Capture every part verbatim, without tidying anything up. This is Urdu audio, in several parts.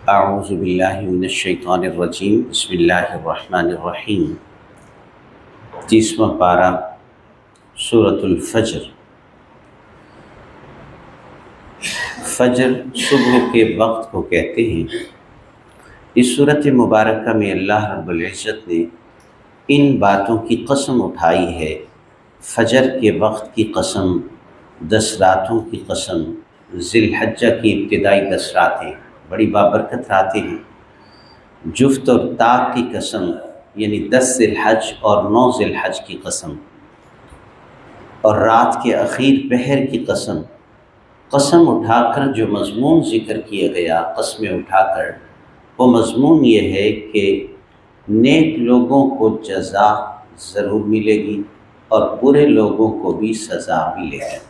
اعوذ باللہ من الشیطان الرجیم بسم اللہ الرحمن الرحیم۔ تیسواں پارہ سورۃ الفجر۔ فجر صبح کے وقت کو کہتے ہیں۔ اس صورت مبارکہ میں اللہ رب العزت نے ان باتوں کی قسم اٹھائی ہے۔ فجر کے وقت کی قسم، دس راتوں کی قسم، ذی الحجہ کی ابتدائی دس راتیں بڑی بابرکت راتیں ہیں۔ جفت اور طاق کی قسم یعنی دس ذی الحج اور نو ذی الحج کی قسم، اور رات کے اخیر پہر کی قسم۔ قسم اٹھا کر جو مضمون ذکر کیا گیا، قسمیں اٹھا کر، وہ مضمون یہ ہے کہ نیک لوگوں کو جزا ضرور ملے گی اور برے لوگوں کو بھی سزا ملے گی۔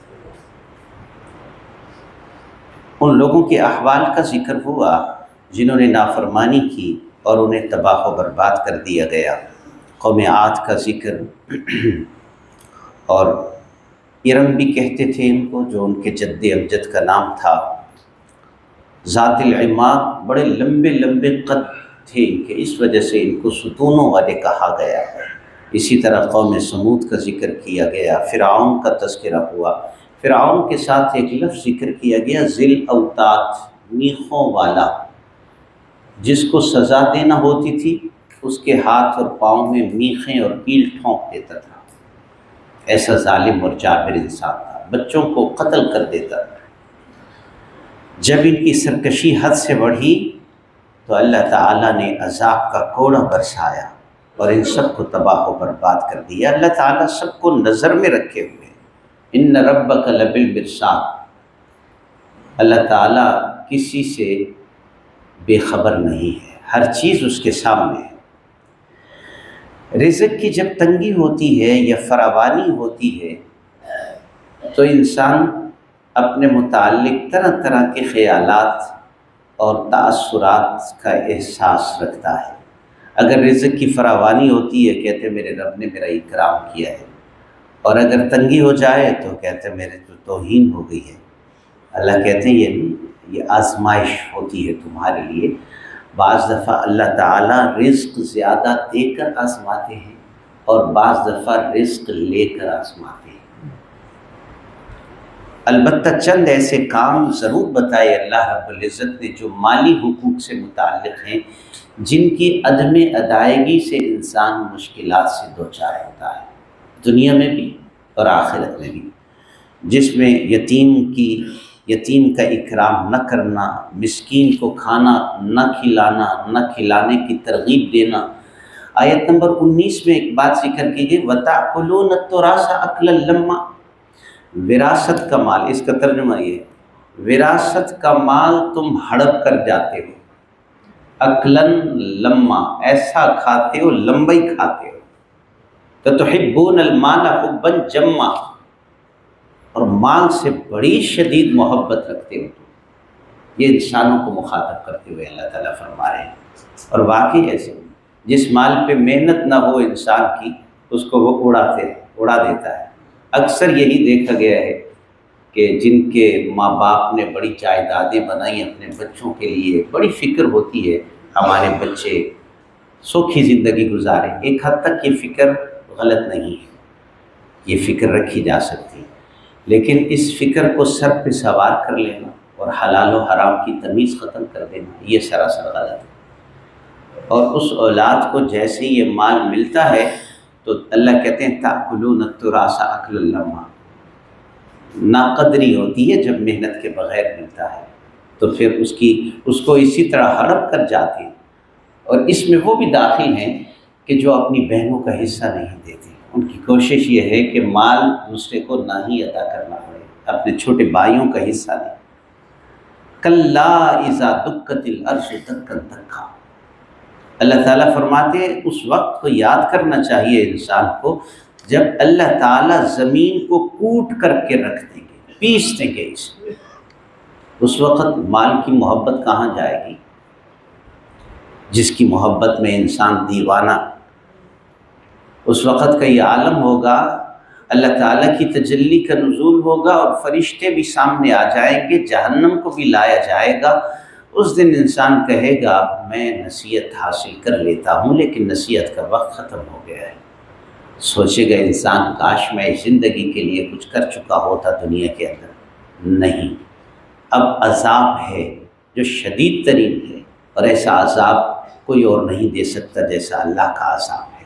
ان لوگوں کے احوال کا ذکر ہوا جنہوں نے نافرمانی کی اور انہیں تباہ و برباد کر دیا گیا۔ قوم عاد کا ذکر، اور ارم بھی کہتے تھے ان کو، جو ان کے جد امجد کا نام تھا۔ ذات العماد، بڑے لمبے لمبے قد تھے کہ اس وجہ سے ان کو ستونوں والے کہا گیا۔ اسی طرح قوم سمود کا ذکر کیا گیا۔ فرعون کا تذکرہ ہوا۔ فرعون کے ساتھ ایک لفظ ذکر کیا گیا، ذی الاوتاد، میخوں والا، جس کو سزا دینا ہوتی تھی اس کے ہاتھ اور پاؤں میں میخیں اور کیل ٹھونک دیتا تھا۔ ایسا ظالم اور جابر انسان تھا، بچوں کو قتل کر دیتا تھا۔ جب ان کی سرکشی حد سے بڑھی تو اللہ تعالیٰ نے عذاب کا کوڑا برسایا اور ان سب کو تباہ و برباد کر دیا۔ اللہ تعالیٰ سب کو نظر میں رکھے ہوئے، ان ربک لبالمرصاد۔ اللہ تعالیٰ کسی سے بے خبر نہیں ہے، ہر چیز اس کے سامنے ہے۔ رزق کی جب تنگی ہوتی ہے یا فراوانی ہوتی ہے تو انسان اپنے متعلق طرح طرح کے خیالات اور تأثرات کا احساس رکھتا ہے۔ اگر رزق کی فراوانی ہوتی ہے کہتے میرے رب نے میرا اکرام کیا ہے، اور اگر تنگی ہو جائے تو کہتے میرے تو توہین ہو گئی ہے۔ اللہ کہتے ہیں یہ نہیں، یہ آزمائش ہوتی ہے تمہارے لیے۔ بعض دفعہ اللہ تعالیٰ رزق زیادہ دے کر آزماتے ہیں اور بعض دفعہ رزق لے کر آزماتے ہیں۔ البتہ چند ایسے کام ضرور بتائے اللہ رب العزت نے جو مالی حقوق سے متعلق ہیں، جن کی عدم ادائیگی سے انسان مشکلات سے دوچار ہوتا ہے، دنیا میں بھی اور آخرت میں بھی۔ جس میں یتیم کی یتیم کا اکرام نہ کرنا، مسکین کو کھانا نہ کھلانا، نہ کھلانے کی ترغیب دینا۔ آیت نمبر انیس میں ایک بات ذکر کی گئی، وَتَأْكُلُونَ التُّرَاثَ أَكْلًا لَمًّا۔ وراثت کا مال، اس کا ترجمہ یہ ہے وراثت کا مال تم ہڑپ کر جاتے ہو، اکلن لما، ایسا کھاتے ہو لمبا ہی کھاتے ہو۔ تحبون المال حبا جما، اور مال سے بڑی شدید محبت رکھتے ہو تم۔ یہ انسانوں کو مخاطب کرتے ہوئے اللہ تعالیٰ فرما رہے ہیں، اور واقعی ایسے جس مال پہ محنت نہ ہو انسان کی اس کو وہ اڑاتے اڑا دیتا ہے۔ اکثر یہی دیکھا گیا ہے کہ جن کے ماں باپ نے بڑی جائیدادیں بنائی اپنے بچوں کے لیے، بڑی فکر ہوتی ہے ہمارے بچے سوکھی زندگی گزاریں، ایک حد تک یہ فکر غلط نہیں ہے، یہ فکر رکھی جا سکتی، لیکن اس فکر کو سر پہ سوار کر لینا اور حلال و حرام کی تمیز ختم کر دینا یہ سراسر غلط ہے۔ اور اس اولاد کو جیسے یہ مال ملتا ہے تو اللہ کہتے ہیں تأکلون التراث أکلا لما، ناقدری ہوتی ہے جب محنت کے بغیر ملتا ہے تو پھر اس کی اس کو اسی طرح ہڑپ کر جاتے ہیں۔ اور اس میں وہ بھی داخل ہیں کہ جو اپنی بہنوں کا حصہ نہیں دیتے، ان کی کوشش یہ ہے کہ مال دوسرے کو نہ ہی ادا کرنا پڑے، اپنے چھوٹے بھائیوں کا حصہ دیں۔ کلا اذا دکت الارض دکا دکا، اللہ تعالیٰ فرماتے ہیں اس وقت کو یاد کرنا چاہیے انسان کو جب اللہ تعالیٰ زمین کو کوٹ کر کے رکھ دیں گے، پیس دیں گے اس میں، اس وقت مال کی محبت کہاں جائے گی؟ جس کی محبت میں انسان دیوانہ، اس وقت کا یہ عالم ہوگا، اللہ تعالیٰ کی تجلی کا نزول ہوگا اور فرشتے بھی سامنے آ جائیں گے، جہنم کو بھی لایا جائے گا، اس دن انسان کہے گا میں نصیحت حاصل کر لیتا ہوں لیکن نصیحت کا وقت ختم ہو گیا ہے۔ سوچے گا انسان کاش میں زندگی کے لیے کچھ کر چکا ہوتا دنیا کے اندر، نہیں، اب عذاب ہے جو شدید ترین ہے، اور ایسا عذاب کوئی اور نہیں دے سکتا جیسا اللہ کا عذاب ہے۔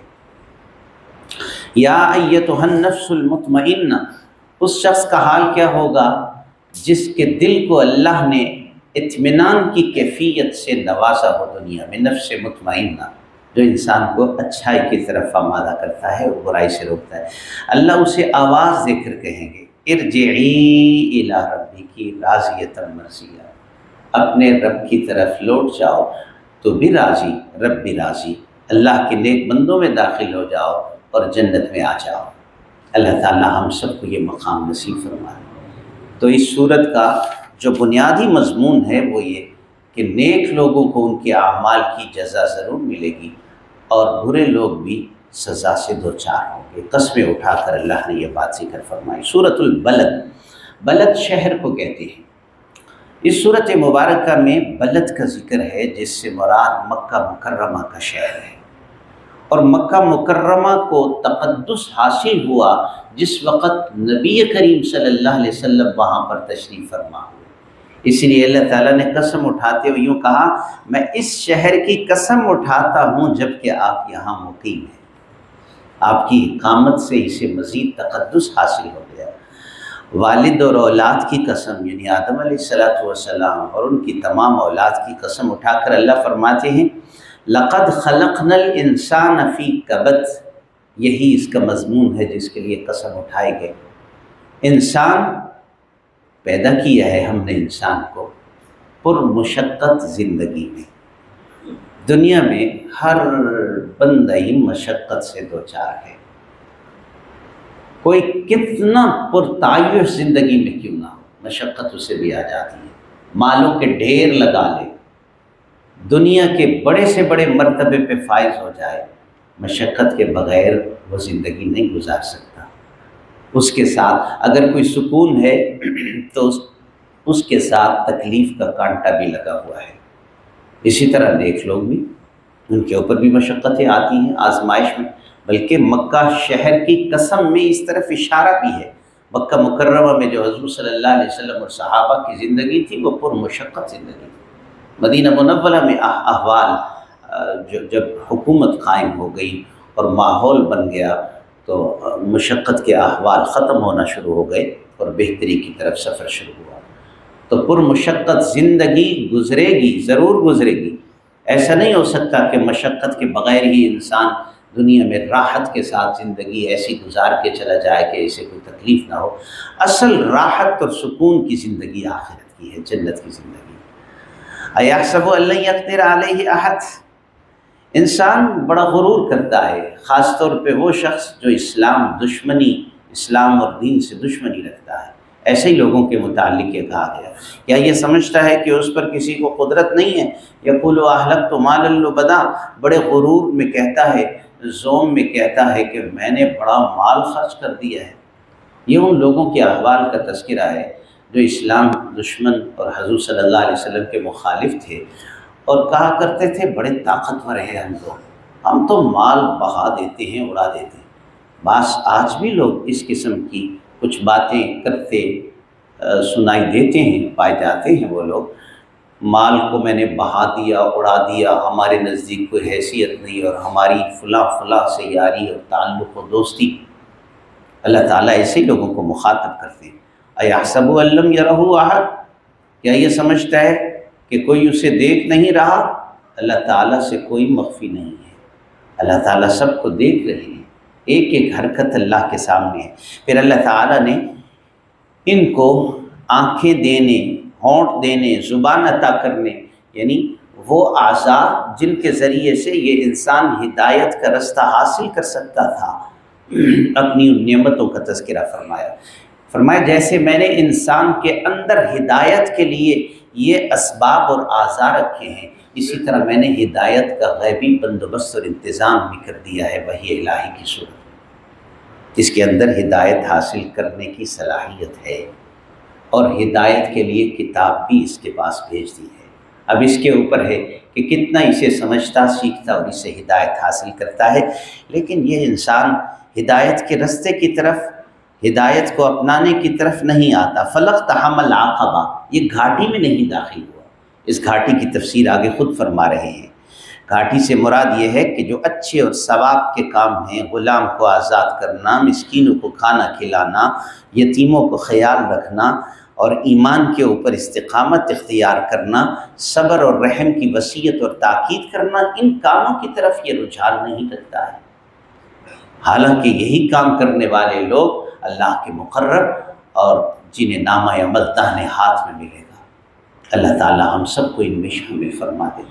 یا ایتھا النفس المطمئنہ، اس شخص کا حال کیا ہوگا جس کے دل کو اللہ نے اطمینان کی کیفیت سے نوازا ہو دنیا میں، نفس مطمئنہ، جو انسان کو اچھائی کی طرف آمادہ کرتا ہے اور برائی سے روکتا ہے۔ اللہ اسے آواز دے کر کہیں گے ارجعی الی ربکی راضیۃ مرضیہ، اپنے رب کی طرف لوٹ جاؤ تو بھی راضی، رب بھی راضی، اللہ کے نیک بندوں میں داخل ہو جاؤ اور جنت میں آ جاؤ۔ اللہ تعالی ہم سب کو یہ مقام نصیب فرمائے۔ تو اس صورت کا جو بنیادی مضمون ہے وہ یہ کہ نیک لوگوں کو ان کے اعمال کی جزا ضرور ملے گی اور برے لوگ بھی سزا سے دوچار ہوں گے۔ قسمیں اٹھا کر اللہ نے یہ بات ذکر فرمائی۔ سورۃ البلد، بلد شہر کو کہتے ہیں۔ اس صورت مبارکہ میں بلد کا ذکر ہے جس سے مراد مکہ مکرمہ کا شہر ہے، اور مکہ مکرمہ کو تقدس حاصل ہوا جس وقت نبی کریم صلی اللہ علیہ وسلم وہاں پر تشریف فرما ہوئے۔ اس لیے اللہ تعالیٰ نے قسم اٹھاتے ہوئے یوں کہا میں اس شہر کی قسم اٹھاتا ہوں جب کہ آپ یہاں مقیم ہیں۔ آپ کی اقامت سے اسے مزید تقدس حاصل ہو گیا۔ والد اور اولاد کی قسم یعنی آدم علیہ الصلوۃ والسلام اور ان کی تمام اولاد کی قسم اٹھا کر اللہ فرماتے ہیں لقد خلقنا الانسان فی کبد، یہی اس کا مضمون ہے جس کے لیے قسم اٹھائے گئے۔ انسان پیدا کیا ہے ہم نے انسان کو پر مشقت زندگی میں، دنیا میں ہر بندہ ہی مشقت سے دوچار ہے، کوئی کتنا پرتعیش زندگی میں کیوں نہ ہو مشقت اسے بھی آ جاتی ہے۔ مالوں کے ڈھیر لگا لے، دنیا کے بڑے سے بڑے مرتبے پہ فائز ہو جائے، مشقت کے بغیر وہ زندگی نہیں گزار سکتا۔ اس کے ساتھ اگر کوئی سکون ہے تو اس اس کے ساتھ تکلیف کا کانٹا بھی لگا ہوا ہے۔ اسی طرح نیک لوگ بھی، ان کے اوپر بھی مشقتیں آتی ہیں آزمائش میں، بلکہ مکہ شہر کی قسم میں اس طرف اشارہ بھی ہے۔ مکہ مکرمہ میں جو حضور صلی اللہ علیہ وسلم اور صحابہ کی زندگی تھی وہ پر مشقت زندگی تھی۔ مدینہ منورہ میں احوال جب حکومت قائم ہو گئی اور ماحول بن گیا تو مشقت کے احوال ختم ہونا شروع ہو گئے اور بہتری کی طرف سفر شروع ہوا۔ تو پر مشقت زندگی گزرے گی، ضرور گزرے گی۔ ایسا نہیں ہو سکتا کہ مشقت کے بغیر ہی انسان دنیا میں راحت کے ساتھ زندگی ایسی گزار کے چلا جائے کہ اسے کوئی تکلیف نہ ہو۔ اصل راحت اور سکون کی زندگی آخرت کی ہے، جنت کی زندگی۔ ایحسب ان لن یقدر علیہ احد، انسان بڑا غرور کرتا ہے، خاص طور پہ وہ شخص جو اسلام دشمنی اسلام اور دین سے دشمنی رکھتا ہے۔ ایسے ہی لوگوں کے متعلق یہ کہا گیا، کیا یہ سمجھتا ہے کہ اس پر کسی کو قدرت نہیں ہے؟ یقول اہلکت مالا لبدا، بڑے غرور میں کہتا ہے، زوم میں کہتا ہے کہ میں نے بڑا مال خرچ کر دیا ہے۔ یہ ان لوگوں کے احوال کا تذکرہ ہے جو اسلام دشمن اور حضور صلی اللہ علیہ وسلم کے مخالف تھے اور کہا کرتے تھے بڑے طاقتور ہیں ہم لوگ، ہم تو مال بہا دیتے ہیں، اڑا دیتے ہیں۔ بعض آج بھی لوگ اس قسم کی کچھ باتیں کرتے سنائی دیتے ہیں، پائے جاتے ہیں۔ وہ لوگ مال کو میں نے بہا دیا، اڑا دیا، ہمارے نزدیک کوئی حیثیت نہیں اور ہماری فلاں فلاں سے یاری اور تعلق و دوستی۔ اللہ تعالیٰ ایسے لوگوں کو مخاطب کرتے ہیں۔ ایحسب ان لم یرہ احد، کیا یہ سمجھتا ہے کہ کوئی اسے دیکھ نہیں رہا؟ اللہ تعالیٰ سے کوئی مخفی نہیں ہے، اللہ تعالیٰ سب کو دیکھ رہے ہیں، ایک ایک حرکت اللہ کے سامنے ہے۔ پھر اللہ تعالیٰ نے ان کو آنکھیں دینے، ہونٹ دینے، زبان عطا کرنے، یعنی وہ اعضاء جن کے ذریعے سے یہ انسان ہدایت کا رستہ حاصل کر سکتا تھا، اپنی ان نعمتوں کا تذکرہ فرمایا۔ فرمایا جیسے میں نے انسان کے اندر ہدایت کے لیے یہ اسباب اور اعضاء رکھے ہیں، اسی طرح میں نے ہدایت کا غیبی بندوبست اور انتظام بھی کر دیا ہے وحی الہی کی صورت۔ اس کے اندر ہدایت حاصل کرنے کی صلاحیت ہے اور ہدایت کے لیے کتاب بھی اس کے پاس بھیج دی ہے۔ اب اس کے اوپر ہے کہ کتنا اسے سمجھتا، سیکھتا اور اسے ہدایت حاصل کرتا ہے۔ لیکن یہ انسان ہدایت کے رستے کی طرف، ہدایت کو اپنانے کی طرف نہیں آتا۔ فلقتحم العقبہ، یہ گھاٹی میں نہیں داخل ہوا۔ اس گھاٹی کی تفسیر آگے خود فرما رہے ہیں۔ گھاٹی سے مراد یہ ہے کہ جو اچھے اور ثواب کے کام ہیں، غلام کو آزاد کرنا، مسکینوں کو کھانا کھلانا، یتیموں کو خیال رکھنا اور ایمان کے اوپر استقامت اختیار کرنا، صبر اور رحم کی وصیت اور تاکید کرنا، ان کاموں کی طرف یہ رجحان نہیں رکھتا ہے۔ حالانکہ یہی کام کرنے والے لوگ اللہ کے مقرب اور جنہیں نامہ عمل داہنے ہاتھ میں ملے گا۔ اللہ تعالی ہم سب کو ان میں شامل فرما دے۔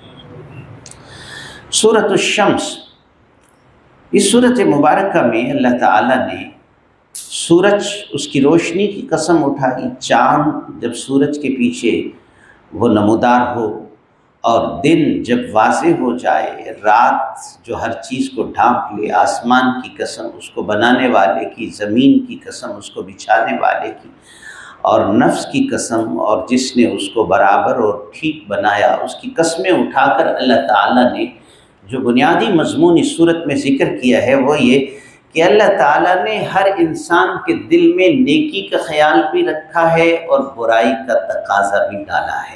سورۃ الشمس، اس سورۃ مبارکہ میں اللہ تعالیٰ نے سورج، اس کی روشنی کی قسم اٹھائی۔ چاند جب سورج کے پیچھے وہ نمودار ہو اور دن جب واضح ہو جائے، رات جو ہر چیز کو ڈھانپ لے، آسمان کی قسم اس کو بنانے والے کی، زمین کی قسم اس کو بچھانے والے کی، اور نفس کی قسم اور جس نے اس کو برابر اور ٹھیک بنایا، اس کی قسمیں اٹھا کر اللہ تعالیٰ نے جو بنیادی مضمون اس صورت میں ذکر کیا ہے وہ یہ کہ اللہ تعالیٰ نے ہر انسان کے دل میں نیکی کا خیال بھی رکھا ہے اور برائی کا تقاضا بھی ڈالا ہے۔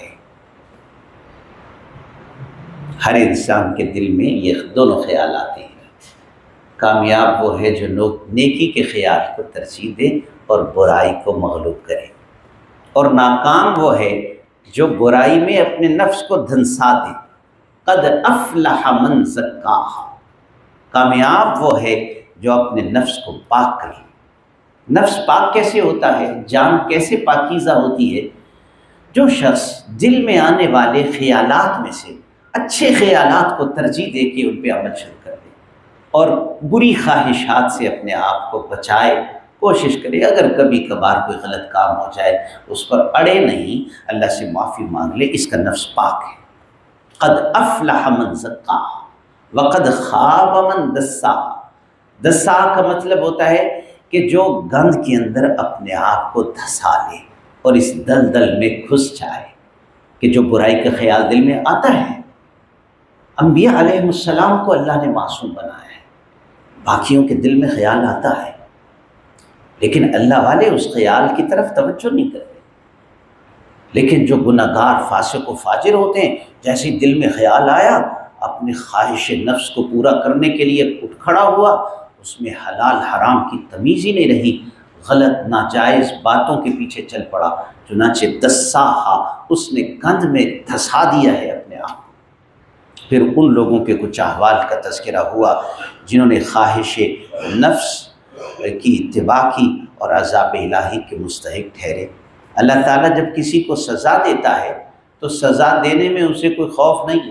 ہر انسان کے دل میں یہ دونوں خیال آتے ہیں۔ کامیاب وہ ہے جو نیکی کے خیال کو ترجیح دے اور برائی کو مغلوب کرے، اور ناکام وہ ہے جو برائی میں اپنے نفس کو دھنسا دے۔ قد افلح من زکاہا، کامیاب وہ ہے جو اپنے نفس کو پاک کرے۔ نفس پاک کیسے ہوتا ہے، جان کیسے پاکیزہ ہوتی ہے؟ جو شخص دل میں آنے والے خیالات میں سے اچھے خیالات کو ترجیح دے کے ان پہ عمل شروع کر دے اور بری خواہشات سے اپنے آپ کو بچائے، کوشش کرے، اگر کبھی کبھار کوئی غلط کام ہو جائے اس پر اڑے نہیں، اللہ سے معافی مانگ لے، اس کا نفس پاک ہے۔ قد افلح من زکاہا وقد خاب من دساہا۔ دساہا کا مطلب ہوتا ہے کہ جو گند کے اندر اپنے آپ کو دھسا لے اور اس دلدل میں گھس جائے، کہ جو برائی کا خیال دل میں آتا ہے۔ انبیاء علیہ السلام کو اللہ نے معصوم بنایا ہے، باقیوں کے دل میں خیال آتا ہے، لیکن اللہ والے اس خیال کی طرف توجہ نہیں کرتے۔ لیکن جو گناہ گار فاسق و فاجر ہوتے ہیں، جیسے دل میں خیال آیا، اپنی خواہش نفس کو پورا کرنے کے لیے اٹھ کھڑا ہوا، اس میں حلال حرام کی تمیز ہی نہیں رہی، غلط ناجائز باتوں کے پیچھے چل پڑا، چنانچہ دساہا، اس نے گند میں دھسا دیا ہے اپنے آپ۔ پھر ان لوگوں کے کچھ احوال کا تذکرہ ہوا جنہوں نے خواہش نفس کی اتباع کی اور عذاب الہی کے مستحق ٹھہرے۔ اللہ تعالیٰ جب کسی کو سزا دیتا ہے تو سزا دینے میں اسے کوئی خوف نہیں ہے۔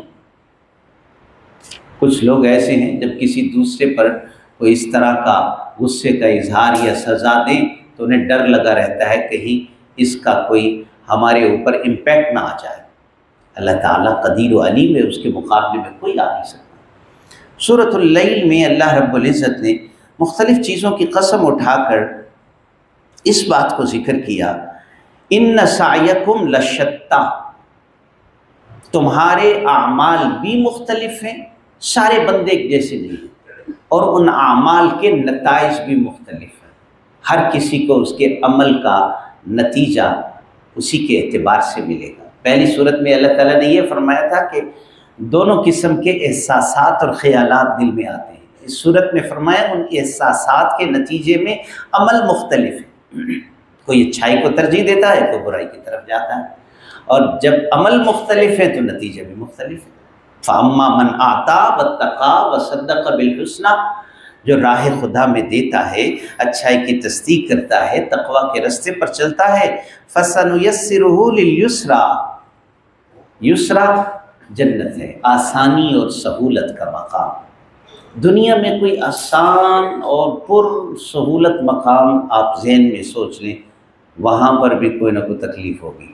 کچھ لوگ ایسے ہیں جب کسی دوسرے پر کوئی اس طرح کا غصے کا اظہار یا سزا دیں تو انہیں ڈر لگا رہتا ہے کہیں اس کا کوئی ہمارے اوپر امپیکٹ نہ آ جائے۔ اللہ تعالیٰ قدیر و علیم ہے، اس کے مقابلے میں کوئی آ نہیں سکتا۔ سورۃ اللیل میں اللہ رب العزت نے مختلف چیزوں کی قسم اٹھا کر اس بات کو ذکر کیا، ان سعیکم لشتیٰ، تمہارے اعمال بھی مختلف ہیں، سارے بندے ایک جیسے نہیں ہیں، اور ان اعمال کے نتائج بھی مختلف ہیں۔ ہر کسی کو اس کے عمل کا نتیجہ اسی کے اعتبار سے ملے گا۔ پہلی صورت میں اللہ تعالیٰ نے یہ فرمایا تھا کہ دونوں قسم کے احساسات اور خیالات دل میں آتے ہیں۔ اس صورت میں فرمایا ان احساسات کے نتیجے میں عمل مختلف ہے، کوئی اچھائی کو ترجیح دیتا ہے، کوئی برائی کی طرف جاتا ہے، اور جب عمل مختلف ہے تو نتیجے بھی مختلف ہے۔ فَأَمَّا مَنْ أَعْطَىٰ وَاتَّقَىٰ وَصَدَّقَ بِالْحُسْنَىٰ، جو راہ خدا میں دیتا ہے، اچھائی کی تصدیق کرتا ہے، تقویٰ کے رستے پر چلتا ہے، فَسَنُيَسِّرُهُ لِلْيُسْرَىٰ، یسرا جنت ہے، آسانی اور سہولت کا مقام۔ دنیا میں کوئی آسان اور پر سہولت مقام آپ ذہن میں سوچ لیں، وہاں پر بھی کوئی نہ کوئی تکلیف ہوگی،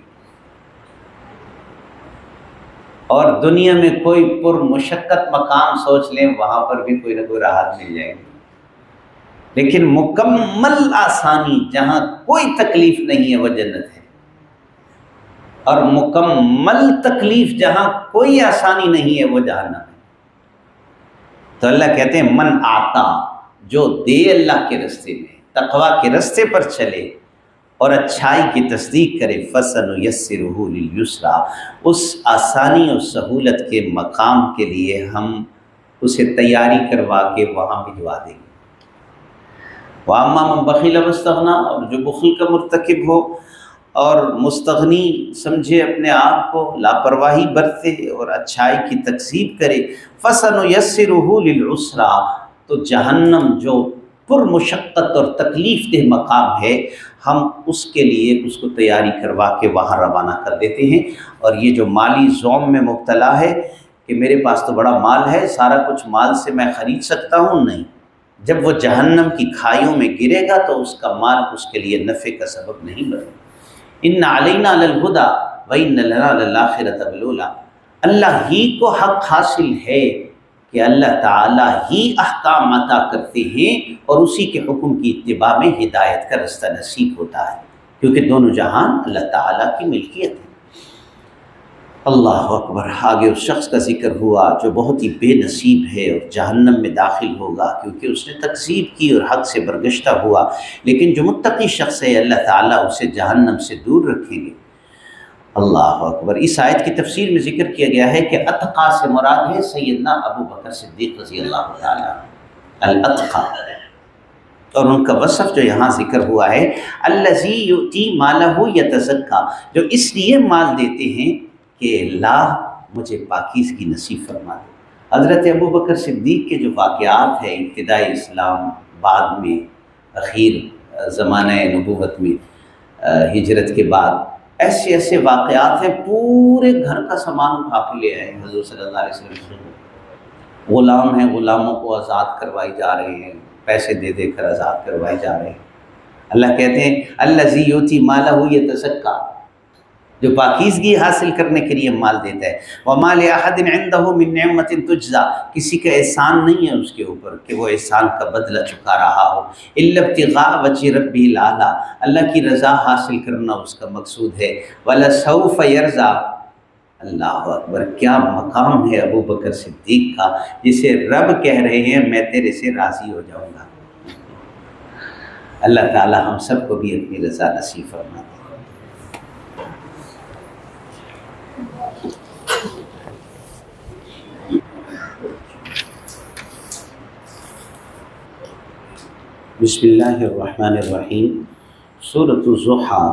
اور دنیا میں کوئی پر مشقت مقام سوچ لیں، وہاں پر بھی کوئی نہ کوئی راحت مل جائے گی۔ لیکن مکمل آسانی جہاں کوئی تکلیف نہیں ہے وہ جنت ہے، اور مکمل تکلیف جہاں کوئی آسانی نہیں ہے وہ جہنم ہے۔ تو اللہ کہتے ہیں من آتا، جو دے اللہ کے راستے میں، تقوی کے راستے پر چلے اور اچھائی کی تصدیق کرے، فَسَنُيَسِّرُهُ لِلْيُسْرَىٰ، اس آسانی اور سہولت کے مقام کے لیے ہم اسے تیاری کروا کے وہاں بھجوا دیں گے۔ وَأَمَّا مَن بَخِلَ وَاسْتَغْنَىٰ، اور جو بخل کا مرتکب ہو اور مستغنی سمجھے اپنے آپ کو، لاپرواہی برتے اور اچھائی کی تکذیب کرے، فَسَنُيَسِّرُهُ لِلْعُسْرَىٰ، تو جہنم جو پر مشقت اور تکلیف دہ مقام ہے، ہم اس کے لیے اس کو تیاری کروا کے وہاں روانہ کر دیتے ہیں۔ اور یہ جو مالی زوم میں مبتلا ہے کہ میرے پاس تو بڑا مال ہے، سارا کچھ مال سے میں خرید سکتا ہوں، نہیں، جب وہ جہنم کی کھائیوں میں گرے گا تو اس کا مال اس کے لیے نفع کا سبب نہیں بنے۔ ان علینا للہدی وان لنا للآخرۃ والأولیٰ، اللہ ہی کو حق حاصل ہے کہ اللہ تعالیٰ ہی احکام عطا کرتے ہیں اور اسی کے حکم کی اتباع میں ہدایت کا رستہ نصیب ہوتا ہے، کیونکہ دونوں جہان اللہ تعالیٰ کی ملکیت ہے۔ اللہ اکبر۔ آگے اس شخص کا ذکر ہوا جو بہت ہی بے نصیب ہے اور جہنم میں داخل ہوگا کیونکہ اس نے تکذیب کی اور حق سے برگشتہ ہوا، لیکن جو متقی شخص ہے اللہ تعالیٰ اسے جہنم سے دور رکھیں گے۔ اللہ اکبر۔ اس آیت کی تفسیر میں ذکر کیا گیا ہے کہ اتقا سے مراد ہے سیدنا ابو بکر صدیق رضی اللہ تعالیٰ، الاتقا، اور ان کا وصف جو یہاں ذکر ہوا ہے الذی یؤتی مالہ یتزکیٰ، جو اس لیے مال دیتے ہیں کہ اللہ مجھے پاکیزگی نصیب فرما دے۔ حضرت ابو بکر صدیق کے جو واقعات ہیں ابتدائی اسلام، بعد میں اخیر زمانہ نبوت میں ہجرت کے بعد، ایسے ایسے واقعات ہیں، پورے گھر کا سامان اٹھا کے لے آئے حضور صلی اللہ علیہ وسلم۔ غلام ہیں، غلاموں کو آزاد کروائی جا رہے ہیں، پیسے دے دے کر آزاد کروائی جا رہے ہیں۔ اللہ کہتے ہیں الذی یؤتی مالہ یتزکیٰ، جو پاکیزگی حاصل کرنے کے لیے مال دیتا ہے۔ وما لأحد عنده من نعمۃ تجزیٰ، کسی کا احسان نہیں ہے اس کے اوپر کہ وہ احسان کا بدلہ چکا رہا ہو، الا ابتغاء وجہ ربہ الاعلیٰ، اللہ کی رضا حاصل کرنا اس کا مقصود ہے۔ ولسوف یرضیٰ، اللہ اکبر، کیا مقام ہے ابو بکر صدیق کا، جسے رب کہہ رہے ہیں میں تیرے سے راضی ہو جاؤں گا۔ اللہ تعالی ہم سب کو بھی اپنی رضا نصیب فرما دے۔ بسم اللہ الرحمن الرحیم۔ سورۃ الضحیٰ،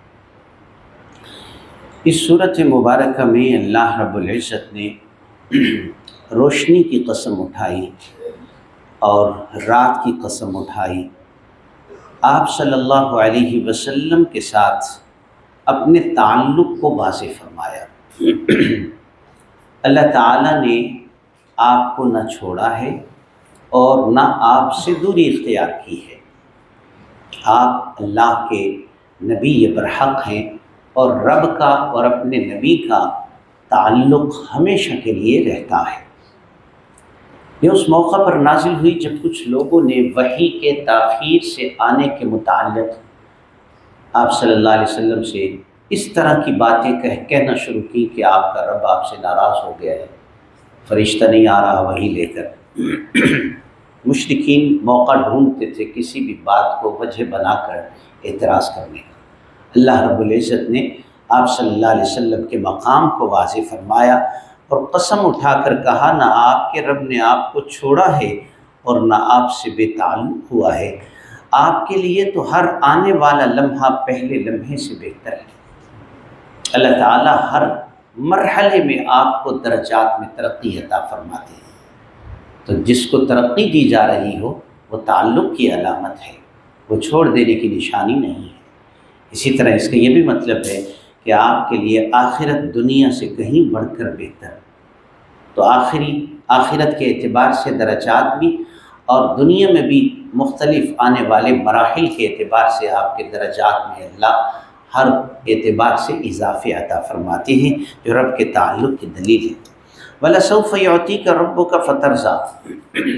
اس سورۃ مبارکہ میں اللہ رب العزت نے روشنی کی قسم اٹھائی اور رات کی قسم اٹھائی، آپ صلی اللہ علیہ وسلم کے ساتھ اپنے تعلق کو واضح فرمایا۔ اللہ تعالیٰ نے آپ کو نہ چھوڑا ہے اور نہ آپ سے دوری اختیار کی ہے۔ آپ اللہ کے نبی برحق ہیں اور رب کا اور اپنے نبی کا تعلق ہمیشہ کے لیے رہتا ہے۔ یہ اس موقع پر نازل ہوئی جب کچھ لوگوں نے وحی کے تاخیر سے آنے کے متعلق آپ صلی اللہ علیہ وسلم سے اس طرح کی باتیں کہہ کہنا شروع کی کہ آپ کا رب آپ سے ناراض ہو گیا ہے، فرشتہ نہیں آ رہا وحی لے کر۔ مشرکین موقع ڈھونڈتے تھے کسی بھی بات کو وجہ بنا کر اعتراض کرنے کا۔ اللہ رب العزت نے آپ صلی اللہ علیہ وسلم کے مقام کو واضح فرمایا اور قسم اٹھا کر کہا نہ آپ کے رب نے آپ کو چھوڑا ہے اور نہ آپ سے بے تعلق ہوا ہے، آپ کے لیے تو ہر آنے والا لمحہ پہلے لمحے سے بہتر ہے۔ اللہ تعالیٰ ہر مرحلے میں آپ کو درجات میں ترقی عطا فرماتے ہیں، تو جس کو ترقی دی جا رہی ہو وہ تعلق کی علامت ہے، وہ چھوڑ دینے کی نشانی نہیں ہے۔ اسی طرح اس کا یہ بھی مطلب ہے کہ آپ کے لیے آخرت دنیا سے کہیں بڑھ کر بہتر، تو آخری آخرت کے اعتبار سے درجات بھی اور دنیا میں بھی مختلف آنے والے مراحل کے اعتبار سے آپ کے درجات میں اللہ ہر اعتبار سے اضافے عطا فرماتے ہیں، جو رب کے تعلق کی دلیل ہے۔ وَلَسَوْفَ يُعْطِيكَ رَبُّكَ فَتَرْضَىٰ،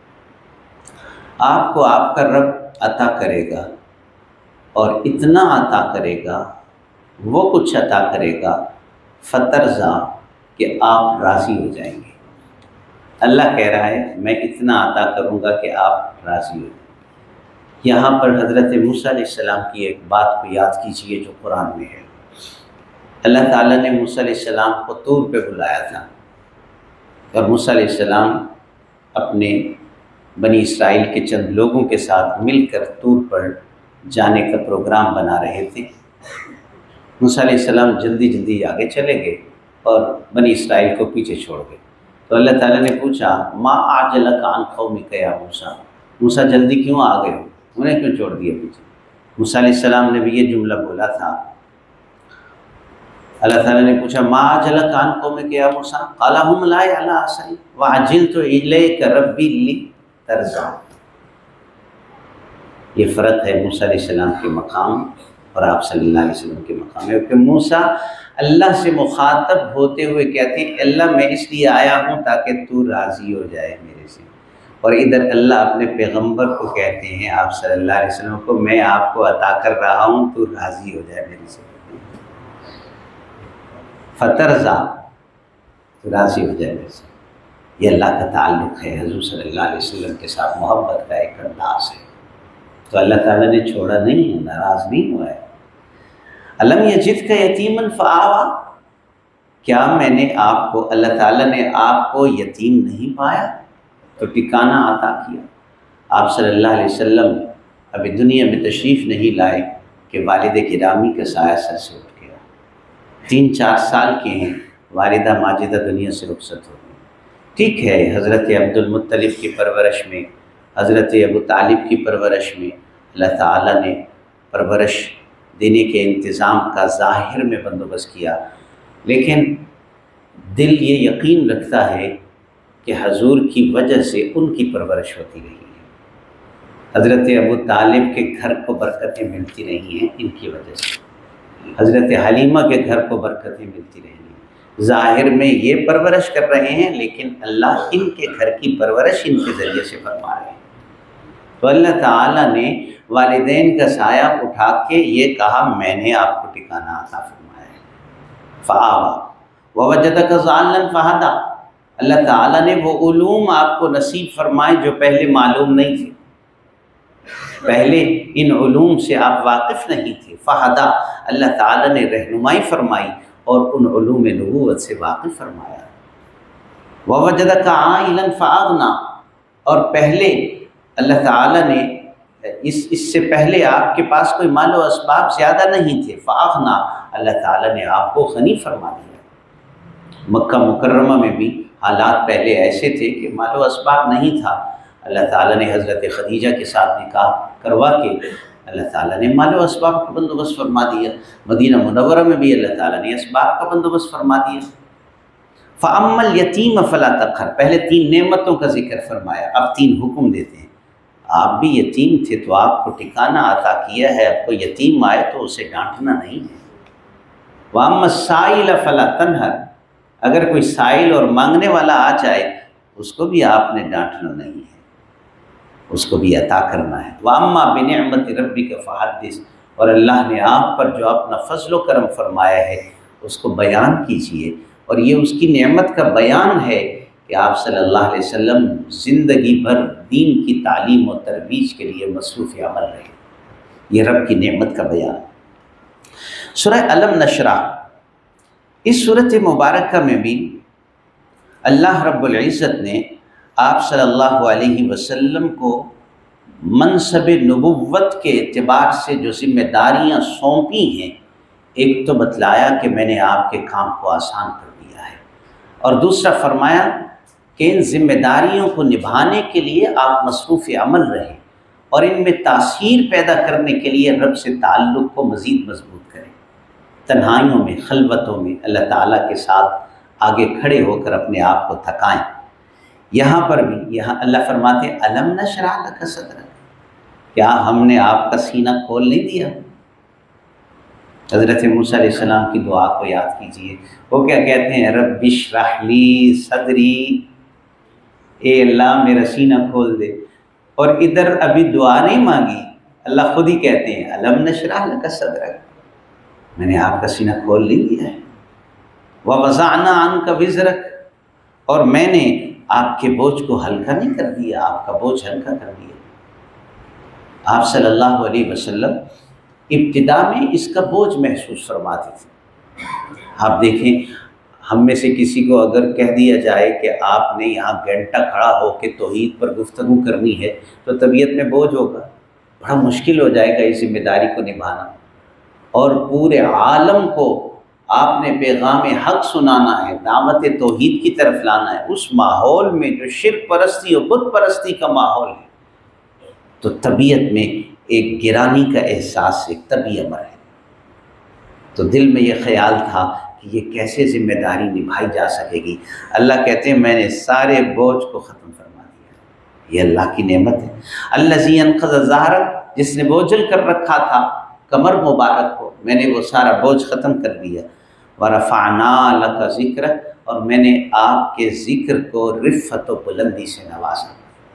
آپ کو آپ کا رب عطا کرے گا اور اتنا عطا کرے گا وہ کچھ عطا کرے گا فترضا کہ آپ راضی ہو جائیں گے۔ اللہ کہہ رہا ہے میں اتنا عطا کروں گا کہ آپ راضی ہو جائیں۔ یہاں پر حضرت موسیٰ علیہ السلام کی ایک بات کو یاد کیجیے جو قرآن میں ہے۔ اللہ تعالیٰ نے موسیٰ علیہ السلام کو طور پہ بلایا تھا، اور موسیٰ علیہ السلام اپنے بنی اسرائیل کے چند لوگوں کے ساتھ مل کر طور پر جانے کا پروگرام بنا رہے تھے۔ موسیٰ علیہ السلام جلدی جلدی آگے چلے گئے اور بنی اسرائیل کو پیچھے چھوڑ گئے۔ تو اللہ تعالیٰ نے پوچھا ما اعجلک عن قومک یا موسیٰ، موسیٰ جلدی کیوں آ گئے ہو، انہیں کیوں چھوڑ دیا پیچھے؟ موسیٰ علیہ السلام نے بھی یہ جملہ بولا تھا۔ اللہ تعالیٰ نے پوچھا ما اعجلک عن قومک یا موسیٰ قال هم لا علی اثری وعجلت الیک ربی لترضی۔ یہ فرق ہے موسیٰ علیہ السلام کے مقام اور آپ صلی اللہ علیہ وسلم کے مقام ہے کہ موسیٰ اللہ سے مخاطب ہوتے ہوئے کہتے ہیں اللہ میں اس لیے آیا ہوں تاکہ تو راضی ہو جائے میرے سے، اور ادھر اللہ اپنے پیغمبر کو کہتے ہیں آپ صلی اللہ علیہ وسلم کو میں آپ کو عطا کر رہا ہوں تو راضی ہو جائے میرے سے، فترضا تو راضی ہو جائے میرے سے۔ یہ اللہ کا تعلق ہے، حضور صلی اللہ علیہ وسلم کے ساتھ محبت کا ایک انداز ہے۔ تو اللہ تعالیٰ نے چھوڑا نہیں ہے، ناراض نہیں ہوا ہے۔ الم یجدک یتیما فآویٰ، کیا میں نے آپ کو، اللہ تعالیٰ نے آپ کو یتیم نہیں پایا تو ٹھکانہ عطا کیا۔ آپ صلی اللہ علیہ وسلم ابھی دنیا میں تشریف نہیں لائے کہ والد گرامی کا سایہ سر سے اٹھ گیا۔ تین چار سال کے ہیں، والدہ ماجدہ دنیا سے رخصت ہو گئی۔ ٹھیک ہے، حضرت عبد المطلب کی پرورش میں، حضرت ابو طالب کی پرورش میں اللہ تعالیٰ نے پرورش دینے کے انتظام کا ظاہر میں بندوبست کیا، لیکن دل یہ یقین رکھتا ہے کہ حضور کی وجہ سے ان کی پرورش ہوتی رہی ہے۔ حضرت ابو طالب کے گھر کو برکتیں ملتی رہی ہیں ان کی وجہ سے، حضرت حلیمہ کے گھر کو برکتیں ملتی رہی ہیں۔ ظاہر میں یہ پرورش کر رہے ہیں لیکن اللہ ان کے گھر کی پرورش ان کے ذریعے سے فرما رہے ہیں۔ تو اللہ تعالیٰ نے والدین کا سایہ اٹھا کے یہ کہا میں نے آپ کو ٹھکانہ عطا فرمایا ہے۔ فآویٰ ووجدک ضالا فہدیٰ، اللہ تعالیٰ نے وہ علوم آپ کو نصیب فرمائے جو پہلے معلوم نہیں تھے، پہلے ان علوم سے آپ واقف نہیں تھے۔ فہدیٰ، اللہ تعالیٰ نے رہنمائی فرمائی اور ان علوم نبوت سے واقف فرمایا۔ ووجدک عائلا فأغنیٰ، اور پہلے اللہ تعالیٰ نے اس اس سے پہلے آپ کے پاس کوئی مال و اسباب زیادہ نہیں تھے، فأغنیٰ، اللہ تعالیٰ نے آپ کو غنی فرما دیا۔ مکہ مکرمہ میں بھی حالات پہلے ایسے تھے کہ مال و اسباب نہیں تھا، اللہ تعالیٰ نے حضرت خدیجہ کے ساتھ نکاح کروا کے اللہ تعالیٰ نے مال و اسباب کا بندوبست فرما دیا۔ مدینہ منورہ میں بھی اللہ تعالیٰ نے اسباب کا بندوبست فرما دیا۔ فَأَمَّا الْيَتِيمَ فَلَا تَقْهَرْ، پہلے تین نعمتوں کا ذکر فرمایا، اب تین حکم دیتے ہیں۔ آپ بھی یتیم تھے تو آپ کو ٹھکانہ عطا کیا ہے، اب کوئی یتیم آئے تو اسے ڈانٹنا نہیں ہے۔ وَأَمَّا السَّائِلَ فَلَا تَنْهَرْ، اگر کوئی سائل اور مانگنے والا آ جائے اس کو بھی آپ نے ڈانٹنا نہیں ہے، اس کو بھی عطا کرنا ہے۔ وَأَمَّا بِنِعْمَةِ رَبِّكَ فَحَدِّثْ، اور اللہ نے آپ پر جو اپنا فضل و کرم فرمایا ہے اس کو بیان کیجیے، اور یہ اس کی نعمت کا بیان ہے کہ آپ صلی اللہ علیہ وسلم زندگی بھر دین کی تعلیم و ترویج کے لیے مصروف عمل رہے، یہ رب کی نعمت کا بیان۔ سورہ الم نشرح، اس صورت مبارکہ میں بھی اللہ رب العزت نے آپ صلی اللہ علیہ وسلم کو منصب نبوت کے اعتبار سے جو ذمہ داریاں سونپی ہیں، ایک تو بتلایا کہ میں نے آپ کے کام کو آسان کر دیا ہے، اور دوسرا فرمایا کہ ان ذمہ داریوں کو نبھانے کے لیے آپ مصروف عمل رہیں اور ان میں تاثیر پیدا کرنے کے لیے رب سے تعلق کو مزید مضبوط کریں، تنہائیوں میں، خلوتوں میں اللہ تعالیٰ کے ساتھ آگے کھڑے ہو کر اپنے آپ کو تھکائیں۔ یہاں پر بھی یہاں اللہ فرماتے ہیں الم نشرح لک صدرک، کیا ہم نے آپ کا سینہ کھول نہیں دیا؟ حضرت موسیٰ علیہ السلام کی دعا کو یاد کیجئے، وہ کیا کہتے ہیں رب اشرح لی صدری، اے اللہ میرا سینہ کھول دے، اور ادھر ابھی دعا نہیں مانگی، اللہ خود ہی کہتے ہیں الم نشرح لک صدرک، میں نے آپ کا سینہ کھول نہیں دیا ہے، وَوَضَعْنَا عَنْكَ وِزْرَكَ، اور میں نے آپ کے بوجھ کو ہلکا نہیں کر دیا، آپ کا بوجھ ہلکا کر دیا۔ آپ صلی اللہ علیہ وسلم ابتدا میں اس کا بوجھ محسوس فرماتے تھے۔ آپ دیکھیں، ہم میں سے کسی کو اگر کہہ دیا جائے کہ آپ نے یہاں گھنٹہ کھڑا ہو کے توحید پر گفتگو کرنی ہے تو طبیعت میں بوجھ ہوگا، بڑا مشکل ہو جائے گا اس ذمہ داری کو نبھانا، اور پورے عالم کو آپ نے پیغام حق سنانا ہے، دعوت توحید کی طرف لانا ہے، اس ماحول میں جو شرک پرستی اور بت پرستی کا ماحول ہے، تو طبیعت میں ایک گرانی کا احساس، ایک طبی امر ہے۔ تو دل میں یہ خیال تھا کہ یہ کیسے ذمہ داری نبھائی جا سکے گی۔ اللہ کہتے ہیں میں نے سارے بوجھ کو ختم فرما دیا، یہ اللہ کی نعمت ہے۔ الذی انقض ظہرک، جس نے بوجھل کر رکھا تھا کمر مبارک کو، میں نے وہ سارا بوجھ ختم کر دیا۔ ورفعنا لک ذکرک، اور میں نے آپ کے ذکر کو رفعت و بلندی سے نوازا۔